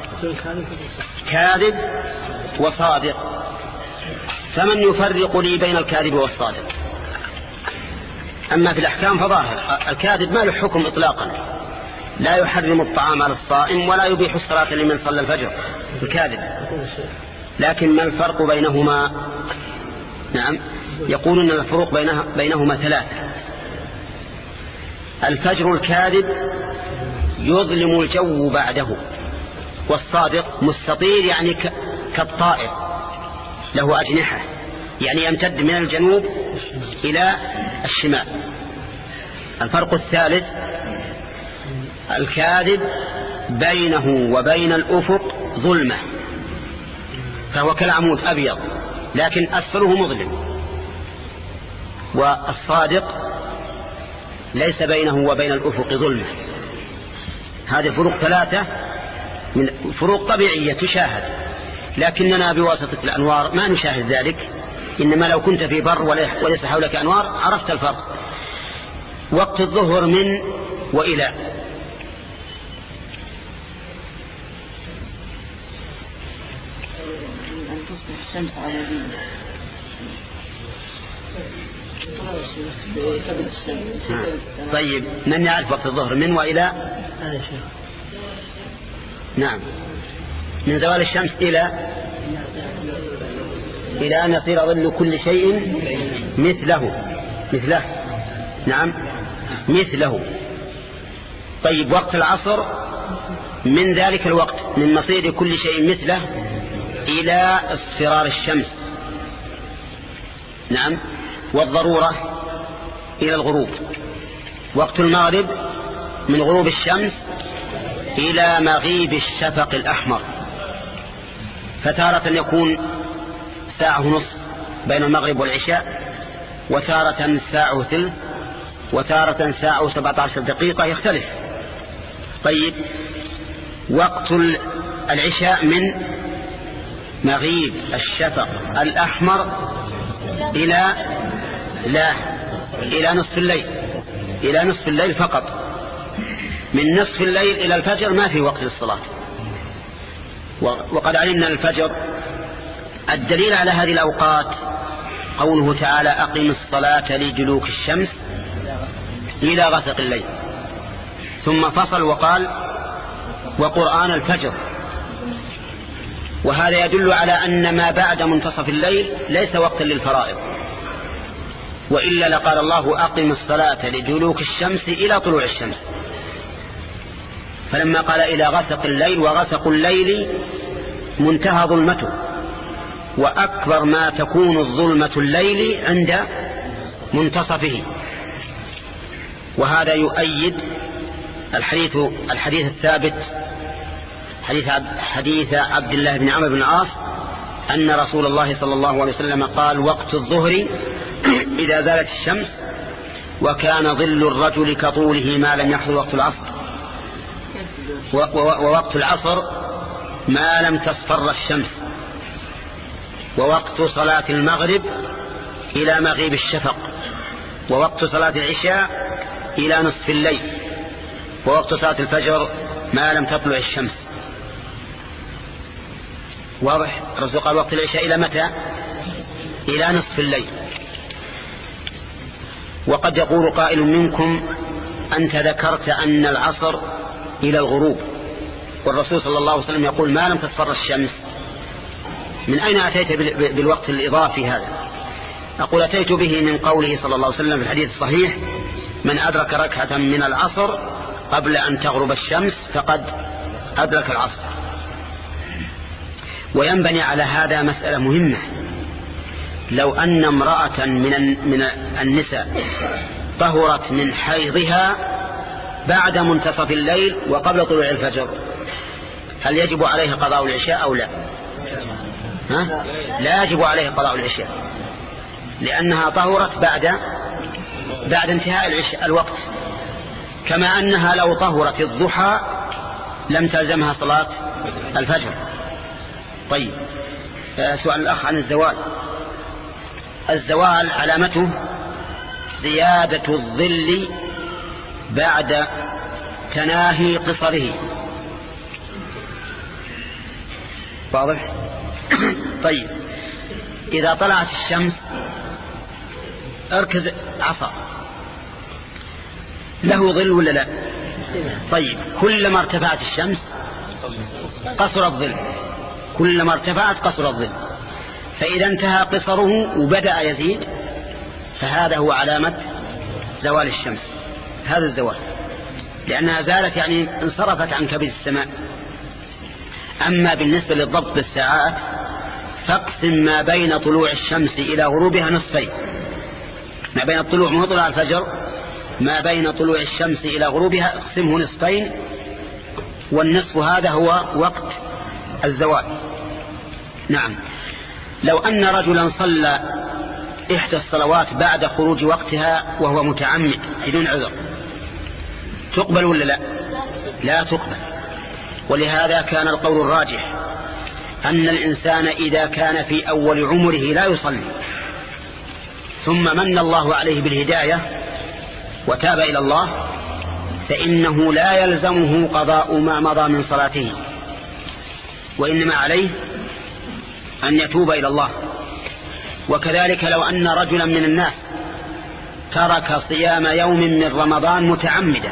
كاذب وصادق، فمن يفرق لي بين الكاذب والصادق؟ أما في الأحكام فظاهر، الكاذب ما له حكم إطلاقا، لا يحرم الطعام على الصائم ولا يبيح الصلاة لمن صلى الفجر، الكاذب. لكن ما الفرق بينهما؟ نعم، يقولون أن الفروق بينهما ثلاثة. الفجر الكاذب يظلم الجو بعده، والصادق مستطير يعني كالطائر له أجنحة، يعني يمتد من الجنوب إلى الشمال. الفرق الثالث الكاذب بينه وبين الأفق ظلمة، فهو كالعمود أبيض لكن أسفله مظلم. والصادق ليس بينه وبين الأفق ظلمة. هذه فروق ثلاثة من فروق طبيعية تشاهد، لكننا بواسطة الأنوار ما نشاهد ذلك. إنما لو كنت في بر وليس حولك أنوار عرفت الفرق. وقت الظهر من وإلى،
أن تصبح الشمس على دين
طيب، من يعرف وقت الظهر من وإلى؟ نعم، من زوال الشمس إلى إلى أن يصير ظل كل شيء مثله مثله نعم مثله. طيب، وقت العصر من ذلك الوقت من مصير كل شيء مثله إلى اصفرار الشمس. نعم، والضرورة إلى الغروب. وقت المغرب من غروب الشمس إلى مغيب الشفق الأحمر، فتارة يكون ساعة ونصف بين المغرب والعشاء، وتارة ساعة وثلث، وتارة ساعة وسبعة عشر دقيقة، يختلف. طيب، وقت العشاء من مغيب الشفق الأحمر إلى لا إلى نصف الليل، إلى نصف الليل فقط. من نصف الليل إلى الفجر ما في وقت للصلاة. وقد علمنا الفجر الدليل على هذه الأوقات قوله تعالى أقم الصلاة لدلوك الشمس إلى غسق الليل، ثم فصل وقال وقرآن الفجر. وهذا يدل على أن ما بعد منتصف الليل ليس وقتا للفرائض، وإلا لقال الله أقم الصلاة لدلوك الشمس إلى طلوع الشمس. فلما قال إلى غسق الليل، وغسق الليل منتهى ظلمته، وأكبر ما تكون الظلمة الليل عند منتصفه. وهذا يؤيد الحديث الحديث الثابت حديث حديث عبد الله بن عمرو بن العاص أن رسول الله صلى الله عليه وسلم قال وقت الظهر إذا زالت الشمس، وكان ظل الرجل كطوله ما لم يحضر وقت العصر، ووقت العصر ما لم تصفر الشمس، ووقت صلاة المغرب إلى مغيب الشفق، ووقت صلاة العشاء إلى نصف الليل، ووقت صلاة الفجر ما لم تطلع الشمس. واضح؟ الرسول قال وقت العشاء إلى متى؟ إلى نصف الليل. وقد يقول قائل منكم أنت ذكرت أن العصر إلى الغروب، والرسول صلى الله عليه وسلم يقول ما لم تصفر الشمس، من أين أتيت بالوقت الإضافي هذا؟ أقول أتيت به من قوله صلى الله عليه وسلم في الحديث الصحيح من أدرك ركعة من العصر قبل أن تغرب الشمس فقد أدرك العصر. وينبني على هذا مسألة مهمة، لو أن امرأة من من النساء طهرت من حيضها بعد منتصف الليل وقبل طلوع الفجر، هل يجب عليها قضاء العشاء أو لا؟ ها؟ لا يجب عليها قضاء العشاء، لأنها طهرت بعد بعد انتهاء العشاء الوقت، كما أنها لو طهرت الضحى لم تلزمها صلاة الفجر. طيب سؤال الأخ عن الزوال. الزوال علامته زيادة الظل بعد تناهي قصره. واضح؟ طيب إذا طلعت الشمس اركز عصا له ظل ولا لا؟ طيب كلما ارتفعت الشمس قصر الظل، كلما ارتفعت قصر الظل، فإذا انتهى قصره وبدأ يزيد فهذا هو علامة زوال الشمس، هذا الزوال، لأنها زالت يعني انصرفت عن كبد السماء. أما بالنسبة للضبط بالساعات فاقسم ما بين طلوع الشمس إلى غروبها نصفين، ما بين الطلوع من طلوع الفجر ما بين طلوع الشمس إلى غروبها اقسمه نصفين، والنصف هذا هو وقت الزوال. نعم. لو أن رجلا صلى إحدى الصلوات بعد خروج وقتها وهو متعمد بدون عذر تقبل ولا لا؟ لا تقبل. ولهذا كان القول الراجح أن الإنسان إذا كان في أول عمره لا يصلي ثم من الله عليه بالهداية وتاب إلى الله فإنه لا يلزمه قضاء ما مضى من صلاته، وإنما عليه أن يتوب إلى الله. وكذلك لو أن رجلا من الناس ترك صيام يوم من رمضان متعمدا،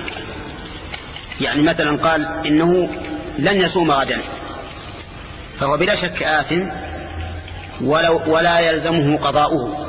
يعني مثلا قال إنه لن يصوم غدا، فهو بلا شك آثم ولو ولا يلزمه قضاؤه.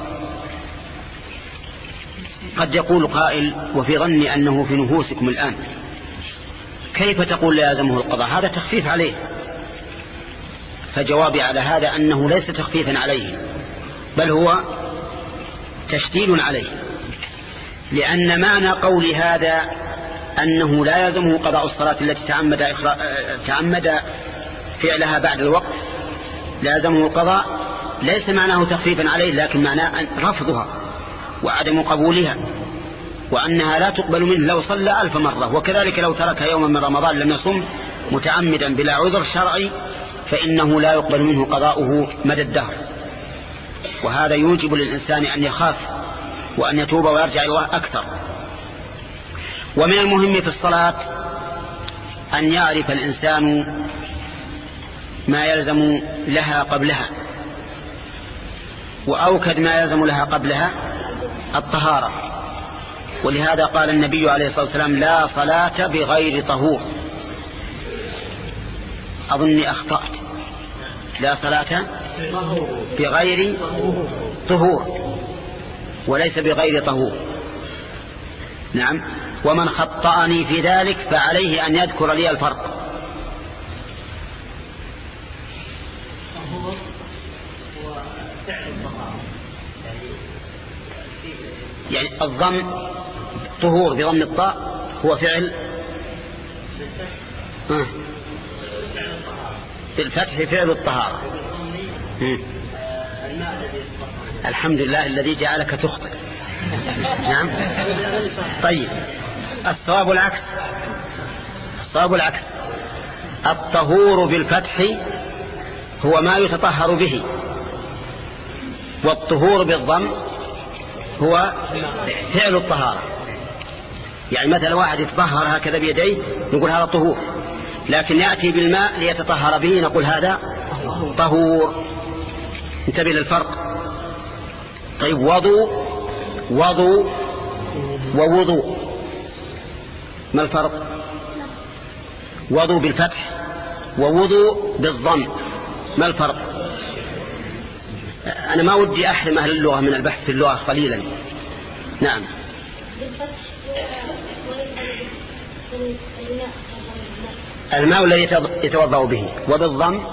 قد يقول قائل وفي ظني أنه في نفوسكم الآن كيف تقول لا يلزمه القضاء؟ هذا تخفيف عليه. فجوابي على هذا أنه ليس تخفيفا عليه بل هو تشديد عليه، لأن معنى قول هذا أنه لا يلزمه قضاء الصلاة التي تعمد, إخرا... تعمد فعلها بعد الوقت لا يلزمه القضاء، ليس معناه تخفيفا عليه لكن معناه رفضها وعدم قبولها، وأنها لا تقبل منه لو صلى ألف مرة. وكذلك لو ترك يوما من رمضان لم يصم متعمدا بلا عذر شرعي فإنه لا يقبل منه قضاؤه مدى الدهر. وهذا يوجب للإنسان أن يخاف وأن يتوب ويرجع إلى الله أكثر. ومن المهم في الصلاة أن يعرف الإنسان ما يلزم لها قبلها، وأوكد ما يلزم لها قبلها الطهارة. ولهذا قال النبي عليه الصلاة والسلام لا صلاة بغير طهور. أظني أخطأت، لا صلاة بغير طهور وليس بغير طهور. نعم. ومن خطأني في ذلك فعليه أن يذكر لي الفرق. يعني الضم طهور بضم الطاء هو فعل آه. بالفتح فعل الطهارة. الحمد لله الذي جعلك تخطئ. نعم. طيب الصواب العكس، الصواب العكس. الطهور بالفتح هو ما يتطهر به، والطهور بالضم هو فعل الطهارة. يعني مثلا واحد يتطهر هكذا بيديه نقول هذا طهور، لكن يأتي بالماء ليتطهر به نقول هذا طهور. انتبه للفرق. طيب وضوء وضوء ووضوء ما الفرق؟ وضوء بالفتح ووضوء بالضم ما الفرق؟ أنا ما ودي أحرم أهل اللغة من البحث في اللغة قليلا. نعم. الماء الذي يتوضأ به، وبالضم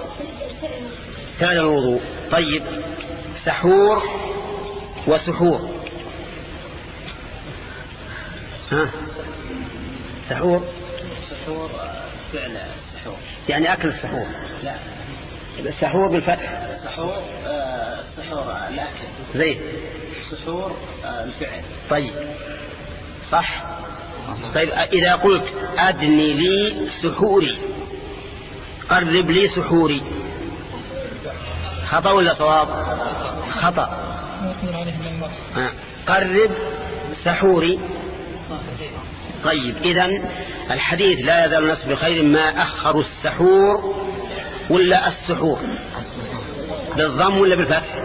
فعل الوضوء. طيب سحور وسحور. ها سحور
سحور فعل السحور
يعني أكل السحور.
لا
السحور بالفتح.
سحور آه سحور الأكل
زين.
سحور آه الفعل.
طيب صح. طيب إذا قلت أدني لي سحوري قرب لي سحوري، خطأ ولا صواب؟ خطأ. قرب سحوري. طيب إذن الحديث لا يزال الناس بخير ما أخروا السحور ولا السحور؟ بالضم ولا بالفتح؟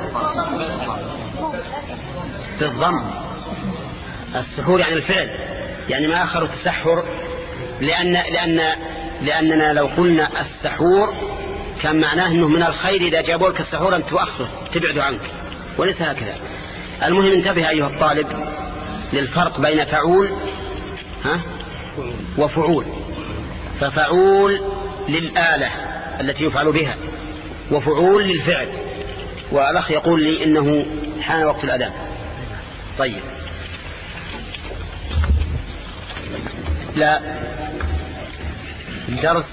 بالضم. السحور يعني الفعل، يعني ما أخروا التسحر، لأن لأن لأننا لو قلنا السحور كان معناه أنه من الخير إذا جابوا لك السحور أن تؤخره تبعد عنك، وليس هكذا. المهم انتبه أيها الطالب للفرق بين فعول ها وفعول. ففعول للآلة التي يفعل بها، وفعول للفعل. والأخ يقول لي إنه حان وقت الأذان. طيب لا الدرس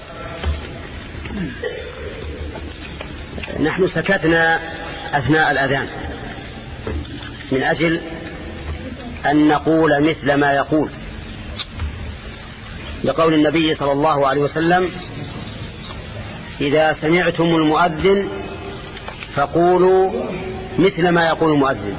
نحن سكتنا أثناء الأذان من أجل أن نقول مثل ما يقول، لقول النبي صلى الله عليه وسلم: إذا سمعتم المؤذن فقولوا مثل ما يقول المؤذن.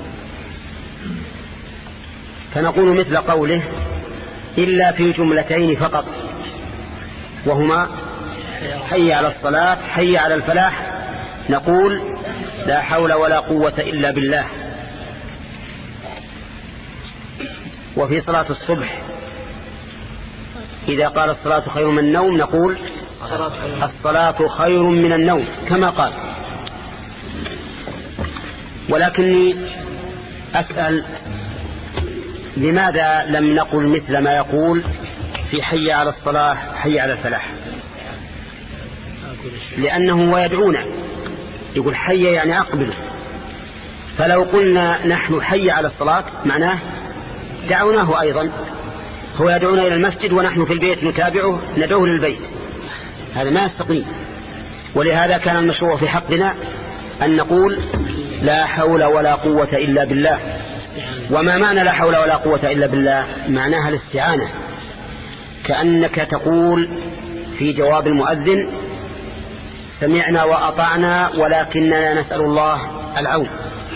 فنقول مثل قوله إلا في جملتين فقط، وهما حي على الصلاة حي على الفلاح، نقول لا حول ولا قوة إلا بالله. وفي صلاة الصبح إذا قال الصلاة خير من النوم نقول الصلاة خير من النوم كما قال. ولكني أسأل لماذا لم نقل مثل ما يقول في حي على الصلاة حي على الفلاح؟ لأنه ويدعونا يقول حي يعني أقبله، فلو قلنا نحن حي على الصلاة معناه دعوناه أيضا، هو يدعونا إلى المسجد ونحن في البيت نتابعه ندعوه للبيت، هذا ما يستقيم. ولهذا كان المشروع في حقنا أن نقول لا حول ولا قوة إلا بالله. وما معنى لا حول ولا قوة إلا بالله؟ معناها الاستعانة، كأنك تقول في جواب المؤذن سمعنا وأطعنا ولكننا نسأل الله العون.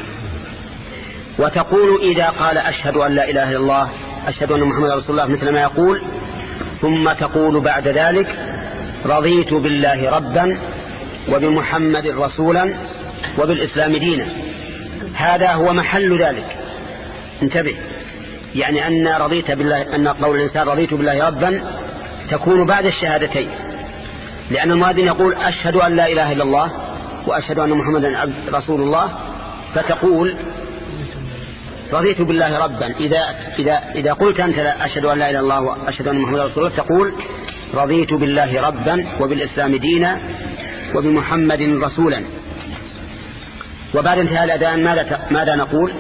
وتقول إذا قال أشهد أن لا إله إلا الله أشهد أن محمد رسول الله مثل ما يقول، ثم تقول بعد ذلك رضيت بالله ربا وبمحمد رسولا وبالإسلام دينا. هذا هو محل ذلك، انتبه. يعني أن رضيت بالله، أن قول الإنسان رضيت بالله ربا تكون بعد الشهادتين، لأن المؤذن يقول أشهد أن لا إله إلا الله وأشهد أن محمدا رسول الله، فتقول رضيت بالله ربا. إذا, إذا, إذا قلت أنت أشهد أن لا إله إلا الله وأشهد أن محمدا رسول الله تقول رضيت بالله ربا وبالإسلام دينا وبمحمد رسولا. وبعد انتهاء الأذان ماذا, ماذا نقول؟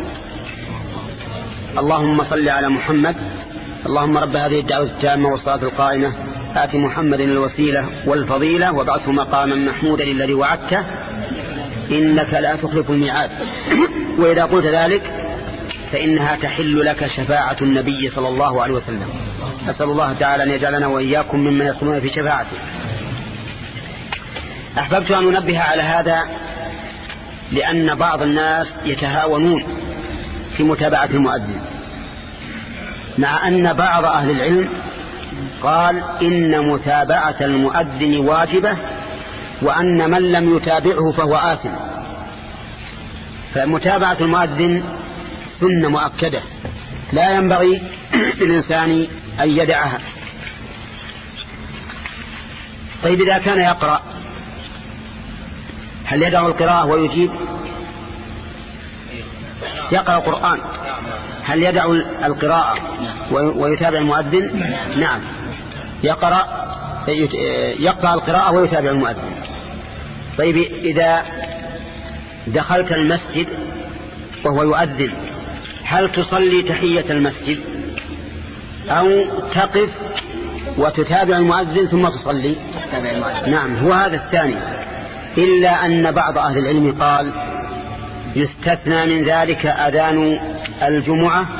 اللهم صل على محمد، اللهم رب هذه الدعوة التامة والصلاة القائمة آت محمد الوسيلة والفضيلة وابعثه مقاما محمودا الذي وعدته إنك لا تخلف الميعاد. وإذا قلت ذلك فإنها تحل لك شفاعة النبي صلى الله عليه وسلم. أسأل الله تعالى أن يجعلنا وإياكم ممن يدخلون في شفاعته. أحببت أن أنبه على هذا لأن بعض الناس يتهاونون في متابعة المؤذن، مع أن بعض أهل العلم قال إن متابعة المؤذن واجبة، وأن من لم يتابعه فهو آثم. فمتابعة المؤذن سنة مؤكدة لا ينبغي للإنسان أن يدعها. طيب إذا كان يقرأ هل يدع القراءة ويجيب؟ يقرأ القرآن هل يدع القراءة ويتابع المؤذن؟ نعم، يقرأ يقرأ القراءة ويتابع المؤذن. طيب إذا دخلت المسجد وهو يؤذن هل تصلي تحية المسجد أو تقف وتتابع المؤذن ثم تصلي؟ نعم، هو هذا الثاني، إلا أن بعض أهل العلم قال يستثنى من ذلك أذان الجمعة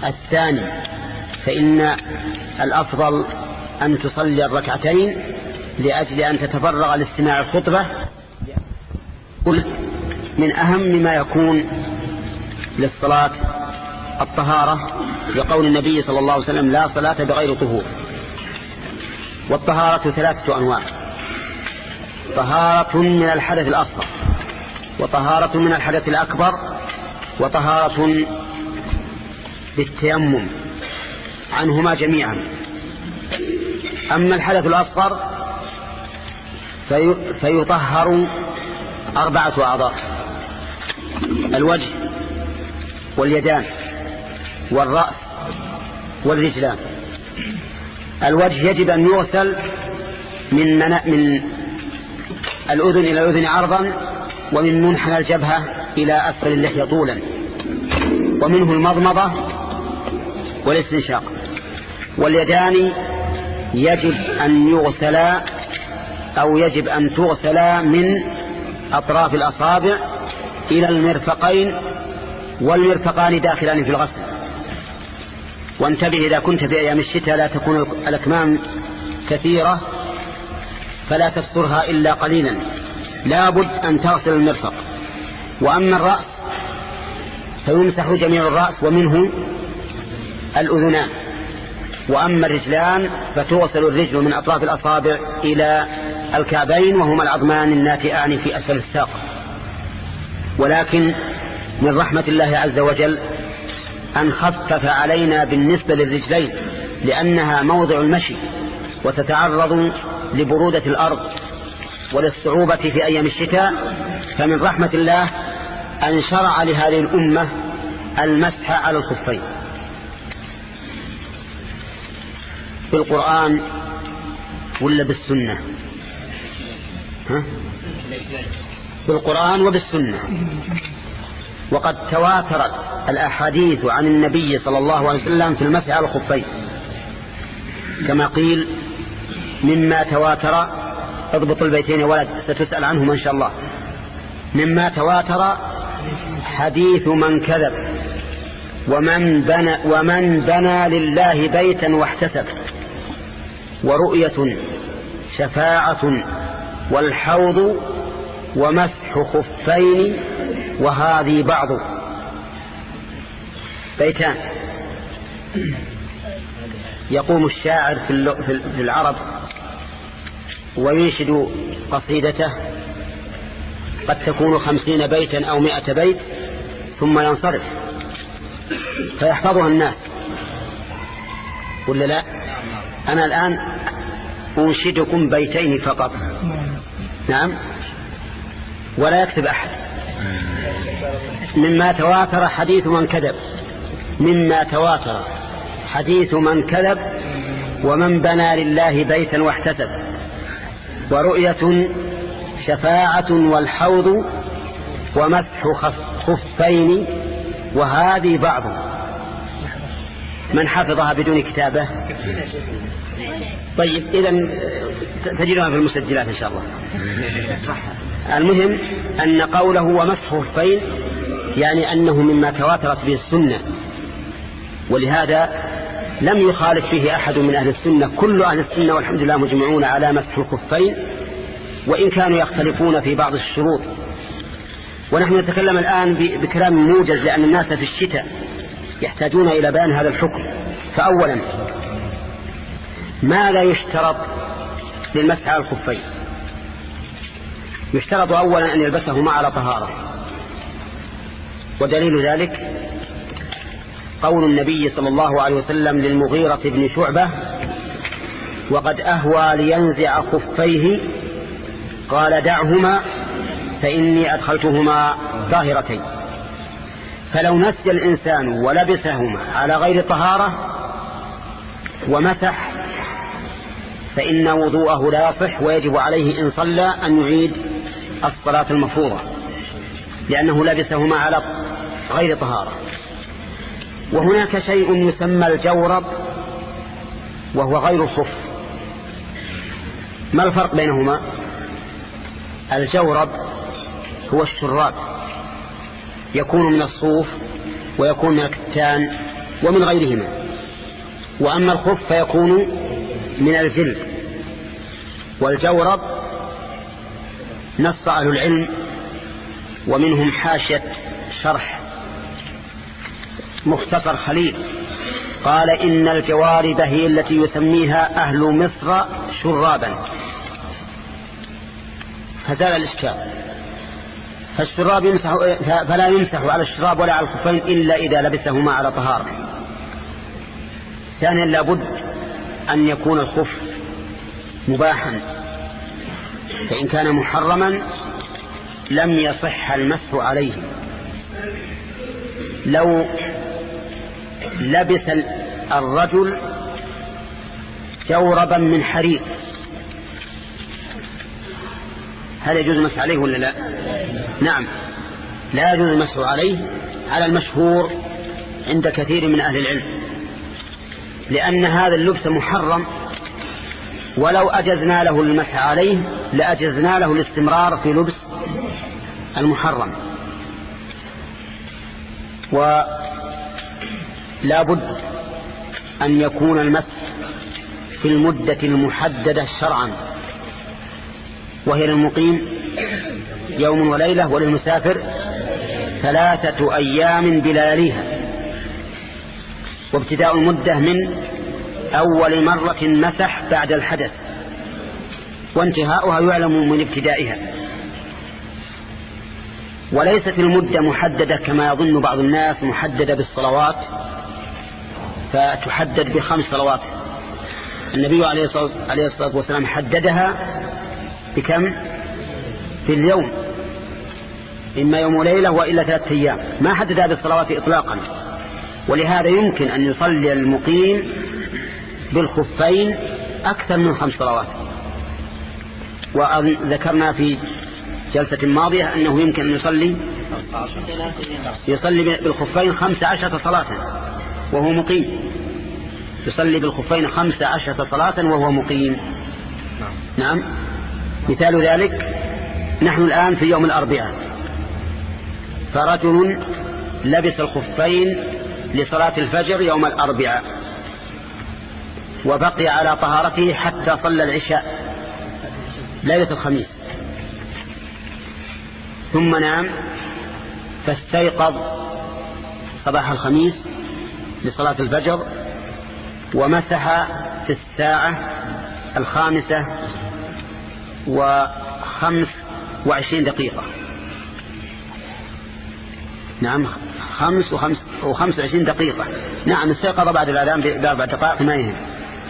الثاني، فإن الأفضل أن تصلي الركعتين لأجل أن تتفرغ لاستماع الخطبة. قل من أهم ما يكون للصلاة الطهارة، لقول النبي صلى الله عليه وسلم: لا صلاة بغير طهور. والطهارة ثلاثة أنواع: طهارة من الحدث الأصغر، وطهارة من الحدث الأكبر، وطهارة بالتيمم عنهما جميعا. أما الحدث الأصغر في فيطهر أربعة أعضاء: الوجه واليدان والرأس والرجلان. الوجه يجب أن يغسل من, من, من الأذن إلى الأذن عرضا، ومن منحنى الجبهة إلى أسفل اللحية طولا، ومنه المضمضة والاستنشاق. واليدان يجب أن يغسلا أو يجب أن تغسلا من أطراف الأصابع إلى المرفقين، والمرفقان داخلان في الغسل. وانتبه إذا كنت في أيام الشتاء لا تكون الأكمام كثيرة فلا تفسرها إلا قليلا، لابد أن تغسل المرفق. وأما الرأس فيمسح جميع الرأس ومنه الأذنان. وأما الرجلان فتغسل الرجل من أطراف الأصابع إلى الكعبين، وهما العظمان الناتئان في أسفل الساق. ولكن من رحمة الله عز وجل أن خفف علينا بالنسبة للرجلين، لأنها موضع المشي وتتعرض لبرودة الأرض وللصعوبة في أيام الشتاء، فمن رحمة الله أن شرع لهذه الأمة المسح على الخفين. بالقرآن ولا بالسنة؟ ها؟ بالقرآن وبالسنة. وقد تواترت الأحاديث عن النبي صلى الله عليه وسلم في المسح على الخفين، كما قيل: مما تواتر، اضبط البيتين يا ولد ستسأل عنهما إن شاء الله. مما تواتر حديث من كذب، ومن بنى, ومن بنى لله بيتا واحتسب، ورؤية شفاعة، والحوض، ومسح خفين، وهذه بعض. بيتان. يقوم الشاعر في العرب وينشد قصيدته، قد تكون خمسين بيتا أو مئة بيت، ثم ينصرف فيحفظها الناس، ولا لا؟ أنا الآن أنشدكم بيتين فقط، نعم، ولا يكتب أحد. مما تواتر حديث من كذب، مما تواتر حديث من كذب، ومن بنى لله بيتا واحتسب، ورؤية شفاعة، والحوض، ومسح خفين، وهذه بعض. من حفظها بدون كتابة؟ طيب إذن تجدها في المسجلات إن شاء الله. المهم أن قوله ومسح خفين يعني أنه مما تواترت به السنة، ولهذا لم يخالف فيه أحد من أهل السنة. كل أهل السنة والحمد لله مجمعون على مسح الخفين، وإن كانوا يختلفون في بعض الشروط. ونحن نتكلم الآن بكلام موجز، لأن الناس في الشتاء يحتاجون إلى بيان هذا الحكم. فأولا، ماذا يشترط للمسح على الخفين؟ يشترط أولا أن يلبسهما على طهارة، ودليل ذلك قول النبي صلى الله عليه وسلم للمغيرة بن شعبة: وقد أهوى لينزع خفيه، قال: دعهما فإني أدخلتهما ظاهرتين. فلو نسي الإنسان ولبسهما على غير طهارة ومسح فإن وضوءه لا يصح، ويجب عليه إن صلى أن يعيد الصلاة المفروضة، لأنه لبسهما على غير طهارة. وهناك شيء يسمى الجورب وهو غير الخف. ما الفرق بينهما؟ الجورب هو الشراب، يكون من الصوف ويكون من الكتان ومن غيرهما. وأما الخف فيكون من الجلد. والجورب نص أهل العلم ومنهم حاشية شرح مختصر خليل قال إن الجوارب هي التي يسميها أهل مصر شرابا، فزال الإشكال. فالشراب يمسح فلا يمسح على الشراب ولا على الخفين إلا إذا لبسهما على طهارة. ثانيا لابد أن يكون الخف مباحا، فإن كان محرما لم يصح المسح عليه. لو لبس الرجل جوربا من حرير هل يجوز المسح عليه ولا لا؟ نعم، لا يجوز المسح عليه على المشهور عند كثير من أهل العلم، لأن هذا اللبس محرم، ولو أجزنا له المسح عليه لأجزنا له الاستمرار في لبس المحرم. ولا بد أن يكون المسح في المدة المحددة شرعا، وهي للمقيم يوم وليلة، وللمسافر ثلاثة أيام بلياليها. وابتداء المدة من أول مرة مسح بعد الحدث، وانتهاؤها يعلم من ابتدائها. وليست المدة محددة كما يظن بعض الناس، محددة بالصلوات فتحدد بخمس صلوات. النبي عليه الصلاة والسلام حددها بكم؟ في اليوم، إما يوم وليلة وإلا ثلاثة أيام، ما حددها بالصلوات إطلاقا. ولهذا يمكن أن يصلي المقيم بالخفين أكثر من خمس صلوات. وذكرنا في جلسة ماضية أنه يمكن أن يصلي يصلي بالخفين خمس عشرة صلاة وهو مقيم، يصلي بالخفين خمس عشرة صلاة وهو مقيم. نعم، مثال ذلك نحن الآن في يوم الأربعاء، فرجل لبس الخفين لصلاة الفجر يوم الأربعاء وبقي على طهارته حتى صلى العشاء ليلة الخميس، ثم نام فاستيقظ صباح الخميس لصلاة الفجر ومسح في الساعة الخامسة وخمس وعشرين دقيقة. نعم، خمس وخمس وخمس وعشرين دقيقة. نعم، استيقظ بعد الأذان بأربع دقائق ما يهم.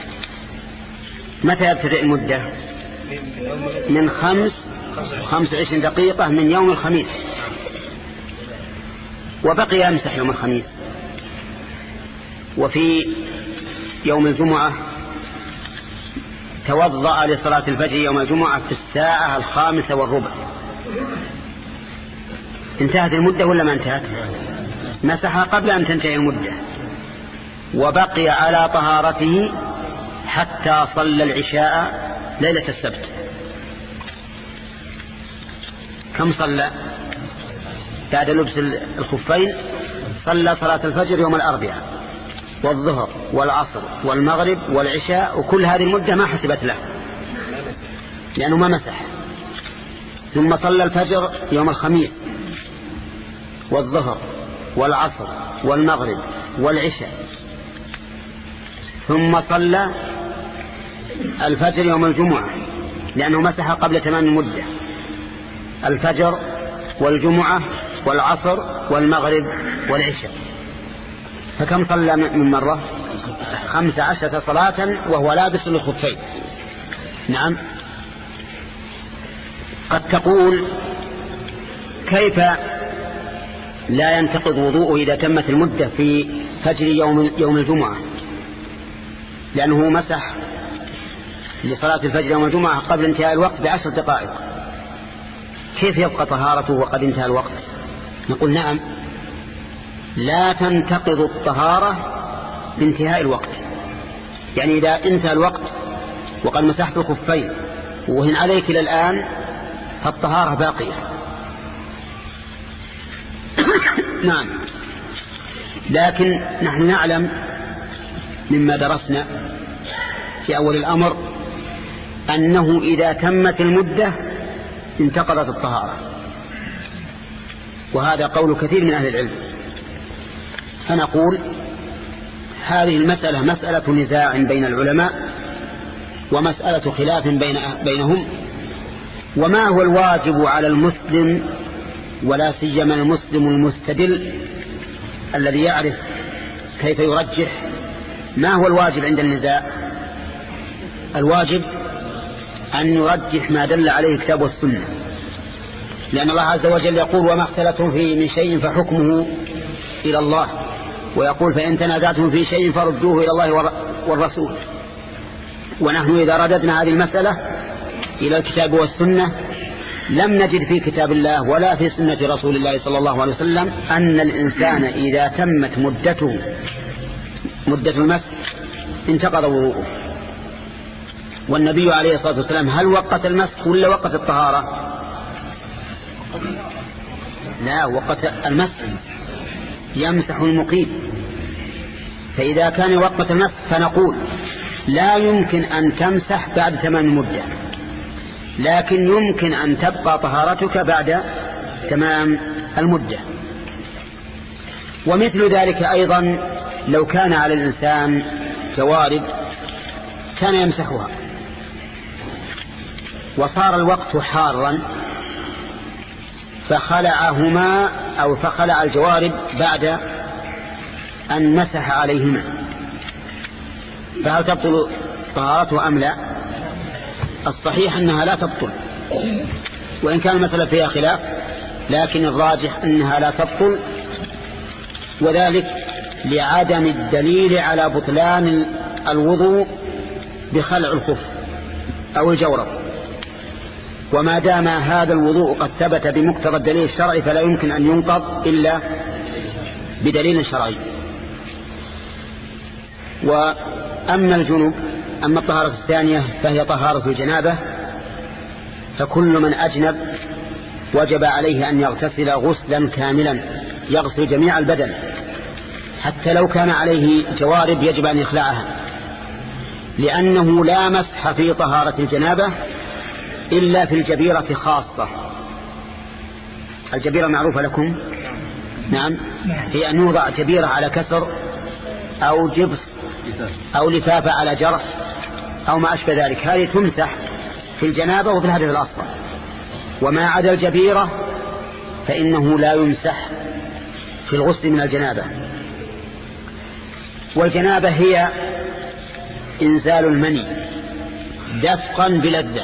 متى يبتدئ المدة؟ من خمس خمس وعشرين دقيقة من يوم الخميس، وبقي يمسح يوم الخميس. وفي يوم الجمعة توضأ لصلاة الفجر يوم الجمعة في الساعة الخامسة والربع. انتهت المدة ولا ما انتهت؟ مسح قبل أن تنتهي المدة، وبقي على طهارته حتى صلى العشاء ليلة السبت. كم صلى بعد لبس الخفين؟ صلى صلاة الفجر يوم الأربعاء والظهر والعصر والمغرب والعشاء، وكل هذه المدة ما حسبت له لأنه ما مسح. ثم صلى الفجر يوم الخميس والظهر والعصر والمغرب والعشاء، ثم صلى الفجر يوم الجمعة لأنه مسح قبل تمام المدة، الفجر والجمعة والعصر والمغرب والعشاء. فكم صلى من مرة؟ خمس عشرة صلاة وهو لابس الخفين. نعم. قد تقول كيف لا ينتقض وضوءه إذا تمت المدة في فجر يوم يوم الجمعة؟ لأنه مسح لصلاة الفجر يوم الجمعة قبل انتهاء الوقت بعشر دقائق، كيف يبقى طهارته وقد انتهى الوقت؟ نقول نعم، لا تنتقض الطهارة بانتهاء الوقت. يعني إذا انتهى الوقت وقد مسحت الخفين وهن عليك إلى الآن فالطهارة باقية. نعم، لكن نحن نعلم مما درسنا في أول الأمر أنه إذا تمت المدة انتقضت الطهارة، وهذا قول كثير من أهل العلم. فنقول هذه المسألة مسألة نزاع بين العلماء ومسألة خلاف بين بينهم. وما هو الواجب على المسلم ولا سيما المسلم المستدل الذي يعرف كيف يرجح؟ ما هو الواجب عند النزاع؟ الواجب أن يرجح ما دل عليه الكتاب والسنة، لأن الله عز وجل يقول وما اختلفتم فيه من شيء فحكمه إلى الله، ويقول فإن تنازعتم في شيء فردوه إلى الله والرسول. ونحن إذا رددنا هذه المسألة إلى الكتاب والسنة لم نجد في كتاب الله ولا في سنة رسول الله صلى الله عليه وسلم أن الإنسان إذا تمت مدته مدة المس انتقض وضوءه. والنبي عليه الصلاة والسلام هل وقت المس ولا وقت الطهارة؟ لا، وقت المس، يمسح المقيم. فإذا كان وقت المس فنقول لا يمكن أن تمسح بعد تمام المدة، لكن يمكن أن تبقى طهارتك بعد تمام المدة. ومثل ذلك أيضا لو كان على الإنسان جوارب كان يمسحها وصار الوقت حارا فخلعهما أو فخلع الجوارب بعد أن مسح عليهما، فهل تبطل طهارته أم لا؟ الصحيح أنها لا تبطل، وإن كان المسألة فيها خلاف، لكن الراجح أنها لا تبطل، وذلك لعدم الدليل على بطلان الوضوء بخلع الخف أو الجورب. وما دام هذا الوضوء قد ثبت بمقتضى الدليل الشرعي فلا يمكن أن ينقض إلا بدليل شرعي. وأما الجنوب، أما الطهارة الثانية فهي طهارة الجنابة، فكل من أجنب وجب عليه أن يغتسل غسلا كاملا يغسل جميع البدن، حتى لو كان عليه جوارب يجب أن يخلعها، لأنه لا مسح في طهارة الجنابة إلا في الجبيرة خاصة. الجبيرة معروفة لكم؟ نعم، هي أن يوضع جبيرة على كسر أو جبس أو لفافة على جرح أو ما أشبه ذلك، هذه تمسح في الجنابة وفي الحدث الأصغر. وما عدا الجبيرة فإنه لا يمسح في الغسل من الجنابة. والجنابة هي إنزال المني دفقا بلذة،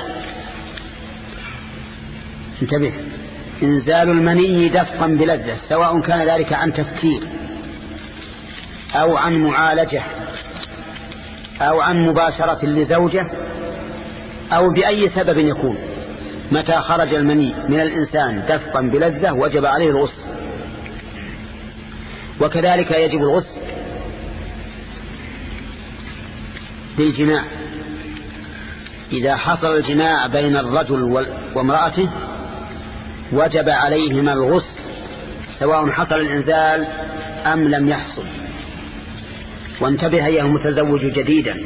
انتبه، إنزال المني دفقا بلذة، سواء كان ذلك عن تفكير أو عن معالجة أو عن مباشرة لزوجة أو بأي سبب يكون. متى خرج المني من الإنسان دفقا بلذة وجب عليه الغسل. وكذلك يجب الغسل بالجماع، إذا حصل الجماع بين الرجل وامرأته وجب عليهما الغسل سواء حصل الإنزال أم لم يحصل. وانتبه أيها المتزوج جديدا،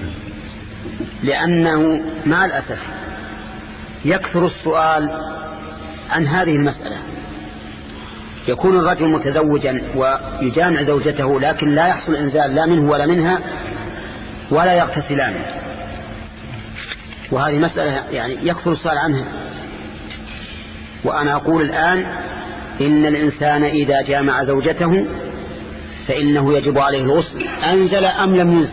لأنه مع الأسف يكثر السؤال عن هذه المسألة. يكون الرجل متزوجا ويجامع زوجته لكن لا يحصل إنزال لا منه ولا منها ولا يغتسلان، وهذه مسألة يعني يكثر السؤال عنها. وأنا أقول الآن إن الإنسان إذا جامع زوجته فإنه يجب عليه الغسل أنزل أم لم ينزل،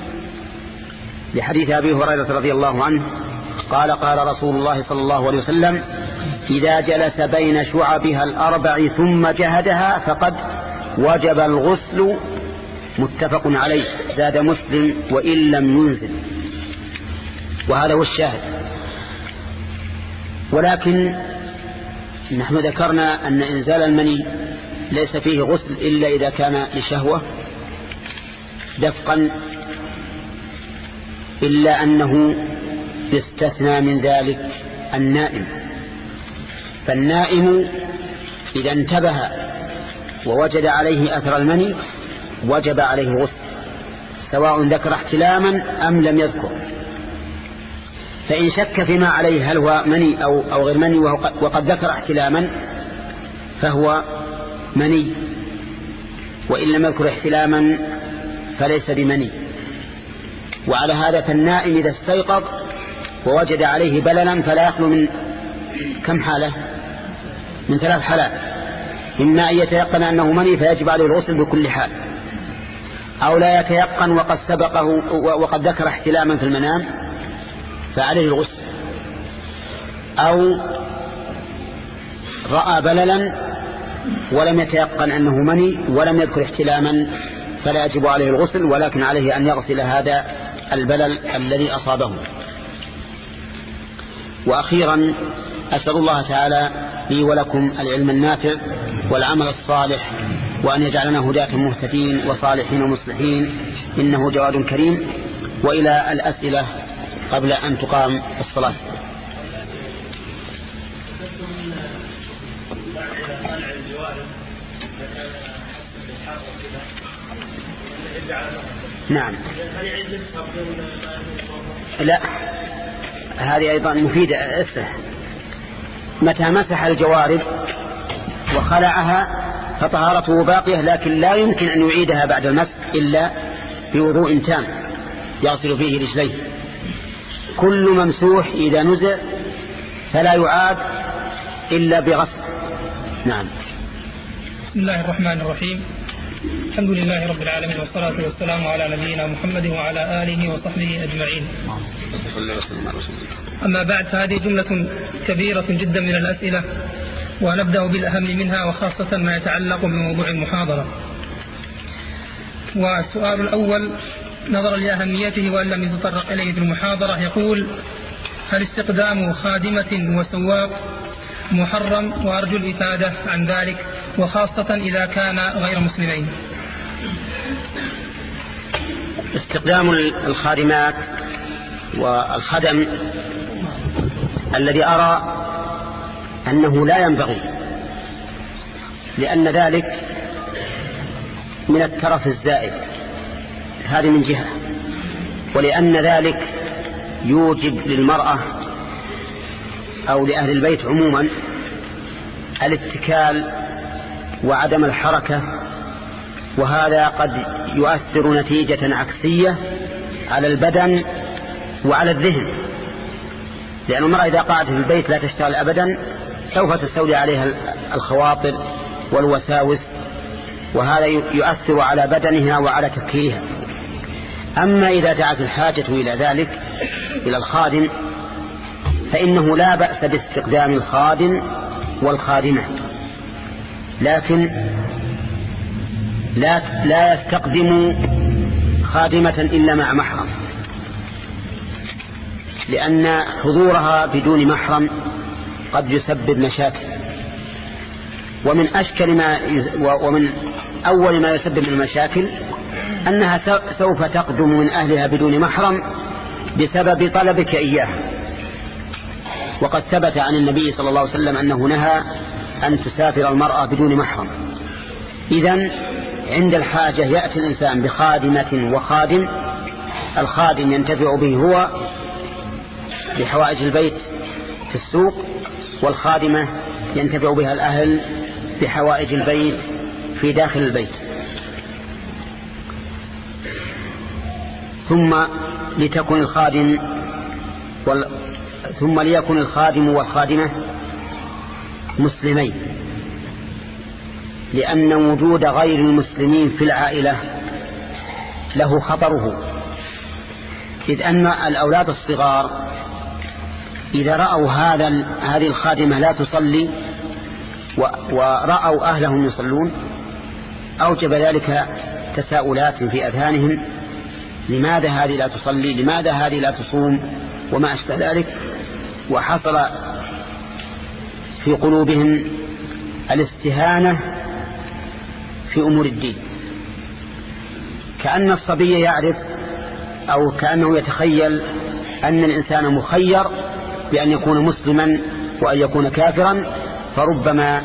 لحديث أبي هريرة رضي الله عنه قال قال رسول الله صلى الله عليه وسلم إذا جلس بين شعبها الأربع ثم جهدها فقد وجب الغسل، متفق عليه. زاد مسلم وإن لم ينزل، وهذا هو الشاهد. ولكن نحن ذكرنا أن إنزال المني ليس فيه غسل إلا إذا كان لشهوة دفقا، إلا أنه يستثنى من ذلك النائم. فالنائم إذا انتبه ووجد عليه أثر المني وجب عليه الغسل سواء ذكر احتلاما أم لم يذكر. فإن شك فيما عليه هل هو مني أو, أو غير مني وقد ذكر احتلاما فهو مني، وإن لم يذكر احتلاما فليس بمني. وعلى هذا فالنائم إذا استيقظ ووجد عليه بللا فلا يخلو من كم حالة؟ من ثلاث حالات: إما أن يتيقن أنه مني فيجب عليه الغسل بكل حال، أو لا يتيقن وقد سبقه وقد ذكر احتلاما في المنام فعليه الغسل، أو رأى بللا ولم يتيقن أنه مني ولم يذكر احتلاما فلا يجب عليه الغسل، ولكن عليه أن يغسل هذا البلل الذي أصابه. وأخيرا أسأل الله تعالى لي ولكم العلم النافع والعمل الصالح، وأن يجعلنا هداة مهتدين وصالحين ومصلحين، إنه جواد كريم. وإلى الأسئلة قبل أن تقام الصلاة. نعم. لا، هذه أيضا مفيدة. اسه متى مسح الجوارب وخلعها فطهارته باقية، لكن لا يمكن أن يعيدها بعد المسح إلا بوضوء تام يغسل فيه رجليه. كل ممسوح إذا نزع فلا يعاد إلا بغسل. نعم.
بسم الله الرحمن الرحيم. الحمد لله رب العالمين، والصلاة والسلام على نبينا محمد وعلى آله وصحبه أجمعين. أما بعد، فهذه جملة كبيرة جدا من الأسئلة، ونبدأ بالأهم منها وخاصة ما يتعلق بموضوع المحاضرة. والسؤال الأول نظرا لأهميته وأن لم يتطرق إليه في المحاضرة، يقول: هل استقدام خادمة وسواق محرم؟ وأرجو الإفادة عن ذلك، وخاصة إذا كان غير مسلمين.
استقدام الخادمات والخدم الذي أرى أنه لا ينبغي، لأن ذلك من الترف الزائد، هذه من جهة، ولأن ذلك يوجب للمرأة أو لأهل البيت عموما الاتكال وعدم الحركة، وهذا قد يؤثر نتيجة عكسية على البدن وعلى الذهن، لأن المرأة إذا قعدت في البيت لا تشتغل أبدا سوف تستولي عليها الخواطر والوساوس، وهذا يؤثر على بدنها وعلى تفكيرها. أما إذا دعت الحاجة إلى ذلك إلى الخادم فإنه لا بأس باستقدام الخادم والخادمة، لكن لا, لا يستقدم خادمة إلا مع محرم، لأن حضورها بدون محرم قد يسبب مشاكل. ومن أشكل ما ومن أول ما يسبب المشاكل أنها سوف تقدم من أهلها بدون محرم بسبب طلبك إياها، وقد ثبت عن النبي صلى الله عليه وسلم أنه نهى أن تسافر المرأة بدون محرم. إذن عند الحاجة يأتي الإنسان بخادمة وخادم، الخادم ينتفع به هو بحوائج البيت في السوق، والخادمة ينتفع بها الأهل بحوائج البيت في داخل البيت. ثم لتكن الخادم وال... ثم ليكن الخادم والخادمة مسلمين، لأن وجود غير المسلمين في العائلة له خطره، إذ أن الأولاد الصغار إذا رأوا هذا هذه الخادمة لا تصلي ورأوا أهلهم يصلون أوجب ذلك تساؤلات في أذهانهم: لماذا هذه لا تصلي؟ لماذا هذه لا تصوم؟ وما أشبه ذلك. وحصل في قلوبهم الاستهانة في أمور الدين، كأن الصبي يعرف أو كأنه يتخيل أن الإنسان مخير بأن يكون مسلما وأن يكون كافرا، فربما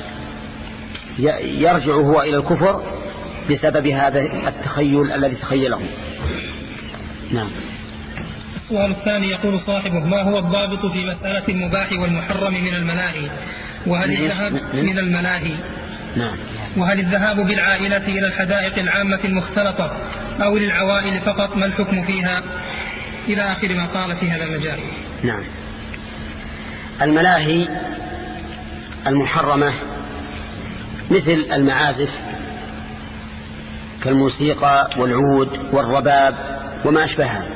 يرجع هو إلى الكفر بسبب هذا التخيل الذي تخيله. نعم.
السؤال الثاني يقول صاحبه: ما هو الضابط في مسألة المباح والمحرم من الملاهي؟ وهل الذهاب من الملاهي
نعم
وهل الذهاب بالعائلة إلى الحدائق العامة المختلطة أو للعوائل فقط؟ ما الحكم فيها؟ إلى آخر ما قال في هذا المجال.
نعم. الملاهي المحرمة مثل المعازف كالموسيقى والعود والرباب وما أشبهها،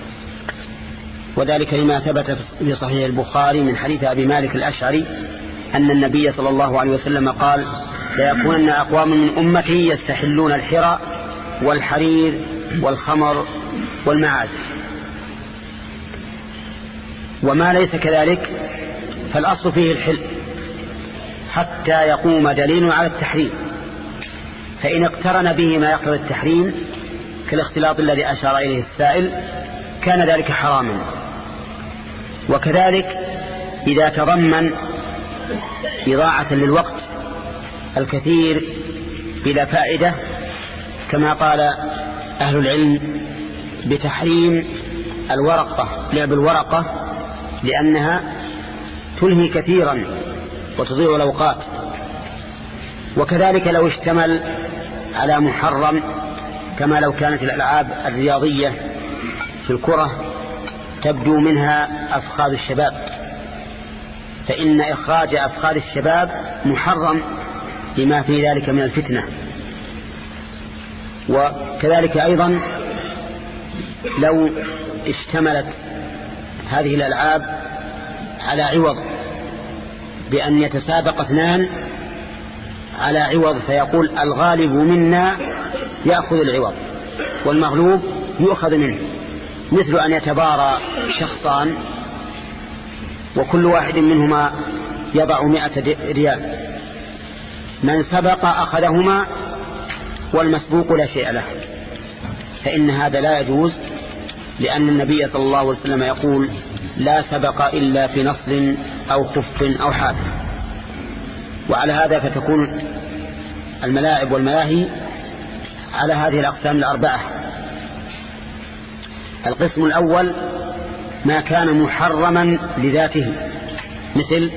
وذلك لما ثبت في صحيح البخاري من حديث أبي مالك الأشعري أن النبي صلى الله عليه وسلم قال: ليكونن أقوام من أمتي يستحلون الحرى والحرير والخمر والمعازف. وما ليس كذلك فالأصل فيه الحل حتى يقوم دليل على التحريم، فإن اقترن به ما يقتضي التحريم كالاختلاط الذي أشار إليه السائل كان ذلك حراما. وكذلك إذا تضمن إضاعة للوقت الكثير بلا فائدة كما قال أهل العلم بتحريم الورقة، لعب الورقة، لأنها تلهي كثيرا وتضيع الأوقات. وكذلك لو اشتمل على محرم كما لو كانت الألعاب الرياضية في الكرة تبدو منها أفخاذ الشباب، فإن إخراج أفخاذ الشباب محرم لما في ذلك من الفتنة. وكذلك أيضا لو اشتملت هذه الألعاب على عوض بأن يتسابق اثنان على عوض فيقول الغالب منا يأخذ العوض والمغلوب يؤخذ منه، مثل أن يتبارى شخصان وكل واحد منهما يضع مئة ريال، من سبق أخذهما والمسبوق لا شيء له، فإن هذا لا يجوز، لأن النبي صلى الله عليه وسلم يقول: لا سبق إلا في نصل أو خف أو حافل. وعلى هذا فتكون الملاعب والملاهي على هذه الأقسام الأربعة. القسم الأول ما كان محرما لذاته مثل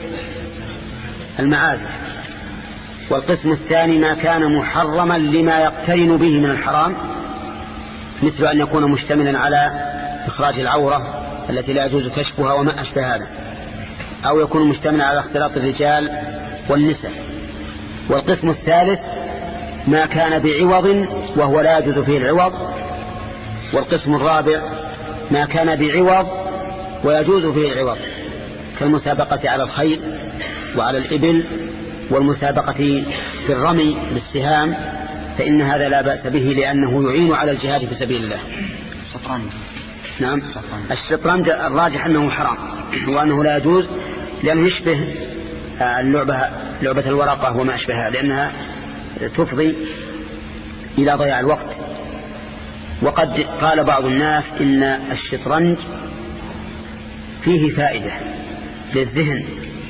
المعازف، والقسم الثاني ما كان محرما لما يقترن به من الحرام مثل أن يكون مشتملا على إخراج العورة التي لا يجوز كشفها وما أشبه هذا، أو يكون مشتملا على اختلاط الرجال والنساء. والقسم الثالث ما كان بعوض وهو لا يجوز فيه العوض. والقسم الرابع ما كان بعوض ويجوز فيه العوض كالمسابقة على الخيل وعلى الإبل والمسابقة في الرمي بالسهام، فإن هذا لا بأس به لأنه يعين على الجهاد في سبيل الله.
الشطرنج.
نعم. الشطرنج الراجح أنه حرام وأنه لا يجوز لأنه يشبه اللعبة لعبة الورقة وما أشبهها، لأنها تفضي إلى ضياع الوقت. وقد قال بعض الناس إن الشطرنج فيه فائدة للذهن،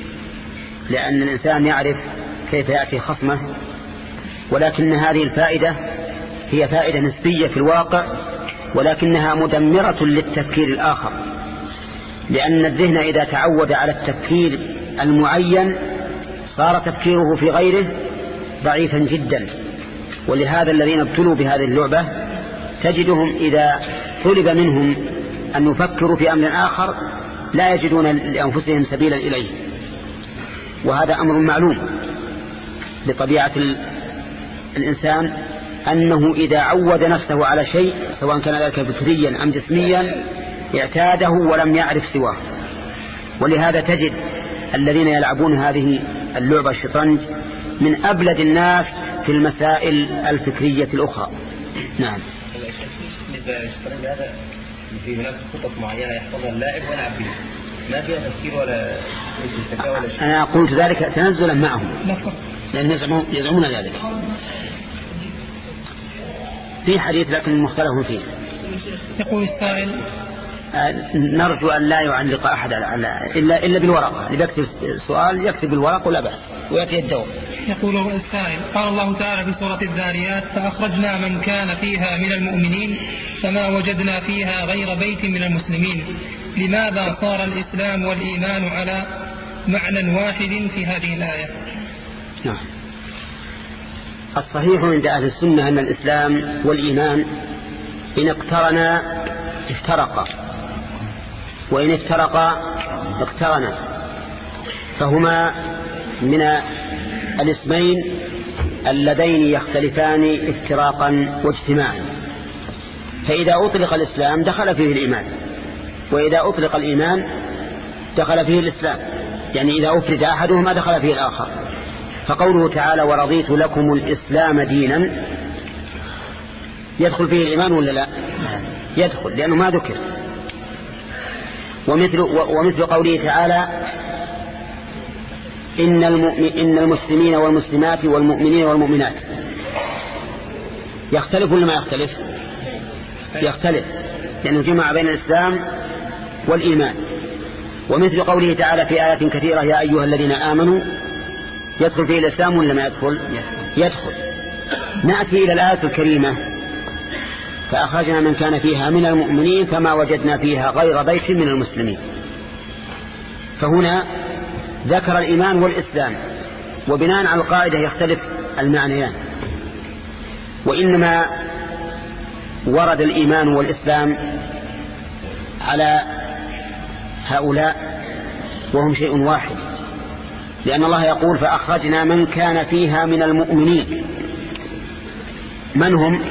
لأن الإنسان يعرف كيف يأتي خصمه، ولكن هذه الفائدة هي فائدة نسبية في الواقع، ولكنها مدمرة للتفكير الآخر، لأن الذهن إذا تعود على التفكير المعين صار تفكيره في غيره ضعيفا جدا. ولهذا الذين ابتلوا بهذه اللعبة تجدهم إذا طلب منهم أن يفكروا في أمر آخر لا يجدون لأنفسهم سبيلا إليه، وهذا أمر معلوم بطبيعة الإنسان أنه إذا عود نفسه على شيء سواء كان ذلك فكريا أم جسميا اعتاده ولم يعرف سواه. ولهذا تجد الذين يلعبون هذه اللعبة الشطرنج من أبلد الناس في المسائل الفكرية الأخرى. نعم.
بالنسبة للشطرنج هذا في هناك خطط معينة يحفظها اللاعب ويلعب بها، ما فيها تفكير ولا استفكار ولا شيء.
أنا قلت ذلك تنزلا معهم لأن يزعمون ذلك في حديث لكن مختلف فيه.
يقول السائل:
نرجو أن لا يعلق أحد على إلا إلا بالورقة، اللي يكتب سؤال يكتب بالورق ولا بأس ويأتي الدور.
يقول السائل: قال الله تعالى في سورة الذاريات: فأخرجنا من كان فيها من المؤمنين فما وجدنا فيها غير بيت من المسلمين. لماذا صار الإسلام والإيمان على معنى واحد في هذه الآية؟
نعم. الصحيح عند أهل السنة أن الإسلام والإيمان إن اقترنا افترقا، وإن افترقا اقترنا، فهما من الاسمين اللذين يختلفان افتراقا واجتماعا. فإذا أطلق الإسلام دخل فيه الإيمان، وإذا أطلق الإيمان دخل فيه الإسلام، يعني إذا أفرد أحدهما دخل فيه الآخر. فقوله تعالى ورضيت لكم الإسلام دينا يدخل فيه الإيمان ولا لا؟ يدخل، لأنه ما ذكر. ومثل, ومثل قوله تعالى إن, إن المسلمين والمسلمات والمؤمنين والمؤمنات، يختلف ولا ما يختلف؟ يختلف، لأنه جمع بين الإسلام والإيمان. ومثل قوله تعالى في آيات كثيرة يا أيها الذين آمنوا، يدخل فيه الإسلام ولا ما يدخل؟ يدخل. نأتي إلى الآية الكريمة فأخرجنا من كان فيها من المؤمنين فما وجدنا فيها غير بيت من المسلمين. فهنا ذكر الإيمان والإسلام، وبناء على القاعدة يختلف المعنيان، وإنما ورد الإيمان والإسلام على هؤلاء وهم شيء واحد، لأن الله يقول فأخرجنا من كان فيها من المؤمنين. من هم؟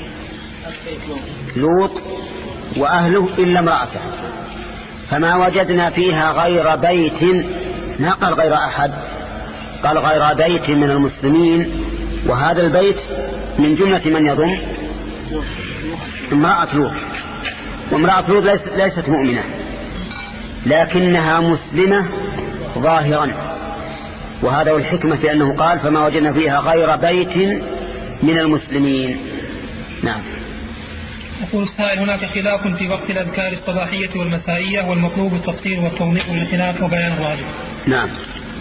لوط وأهله إلا امرأته. فما وجدنا فيها غير بيت، ما قال غير أحد، قال غير بيت من المسلمين، وهذا البيت من جملة من يضم امرأة لوط. وامرأة لوط ليست مؤمنة لكنها مسلمة ظاهرا، وهذا هو الحكمة في أنه قال فما وجدنا فيها غير بيت من المسلمين. نعم.
يقول السائل هناك خلاف في وقت الأذكار الصباحية والمسائية، والمطلوب التفصيل والتوضيح والخلاف وبيان الراجح.
نعم.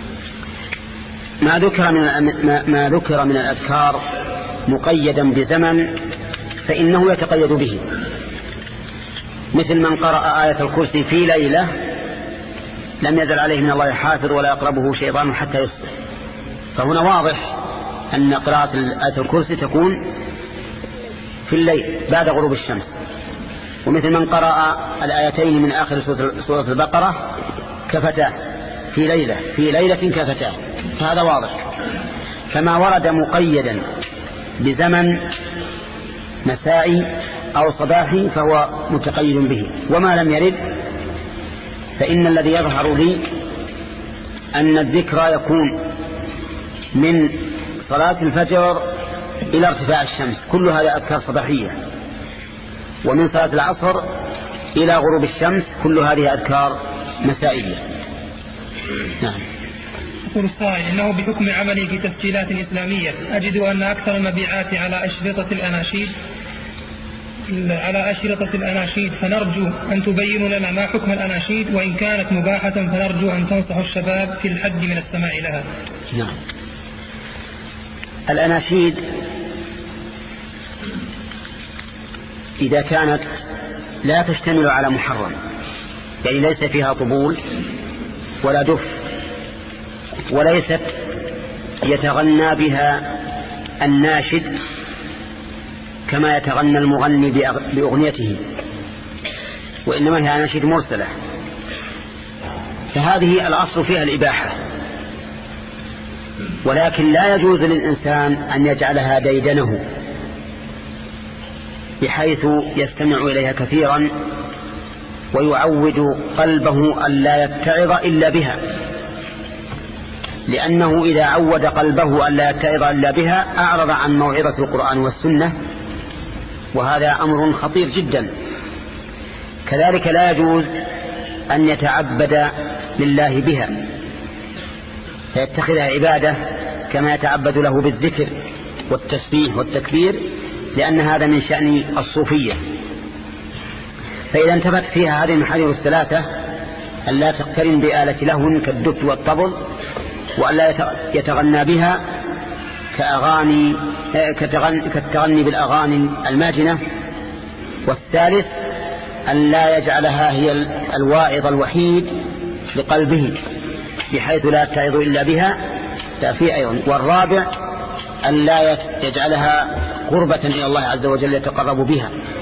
ما ذكر من ما, ما ذكر من الأذكار مقيدا بزمن فإنه يتقيد به، مثل من قرأ آية الكرسي في ليلة لم يزل عليه من الله حافظ ولا يقربه شيطان حتى يصبح. فهنا واضح أن قراءة آية الكرسي تكون في الليل بعد غروب الشمس. ومثل من قرأ الآيتين من آخر سورة البقرة كفتاه في ليلة في ليلة كفتاه، فهذا واضح. فما ورد مقيدا بزمن مسائي أو صباحي فهو متقيد به، وما لم يرد فإن الذي يظهر لي أن الذكر يكون من صلاة الفجر إلى ارتفاع الشمس، كل هذا أذكار صباحية، ومن صلاة العصر إلى غروب الشمس كل هذه أذكار مسائية. نعم.
يقول السائل إنه بحكم عملي في تسجيلات إسلامية أجد أن أكثر المبيعات على أشرطة الأناشيد على أشرطة الأناشيد فنرجو أن تبينوا لنا ما حكم الأناشيد، وإن كانت مباحة فنرجو أن تنصحوا الشباب في الحد من السماع لها.
نعم. الأناشيد إذا كانت لا تشتمل على محرم، يعني ليس فيها طبول ولا دف، وليست يتغنى بها الناشد كما يتغنى المغني بأغنيته، وإنما هي أناشيد مرسلة، فهذه الأصل فيها الإباحة. ولكن لا يجوز للإنسان أن يجعلها ديدنه بحيث يستمع إليها كثيرا ويعود قلبه أن لا يتعظ إلا بها، لأنه إذا عود قلبه أن لا يتعظ إلا بها أعرض عن موعظة القرآن والسنة، وهذا أمر خطير جدا. كذلك لا يجوز أن يتعبد لله بها فيتخذها عبادة كما يتعبد له بالذكر والتسبيح والتكبير، لأن هذا من شأن الصوفية. فإذا انتبهت فيها هذه المحارم الثلاثة أن لا تقترن بآلة لهو كالدف والطبل، وأن لا يتغنى بها كأغاني كالتغني بالأغاني الماجنة، والثالث أن لا يجعلها هي الواعظ الوحيد لقلبه بحيث لا يتعظ إلا بها تأفيه أيضا. والرابع أن لا يجعلها قربة إلى الله عز وجل يتقرب بها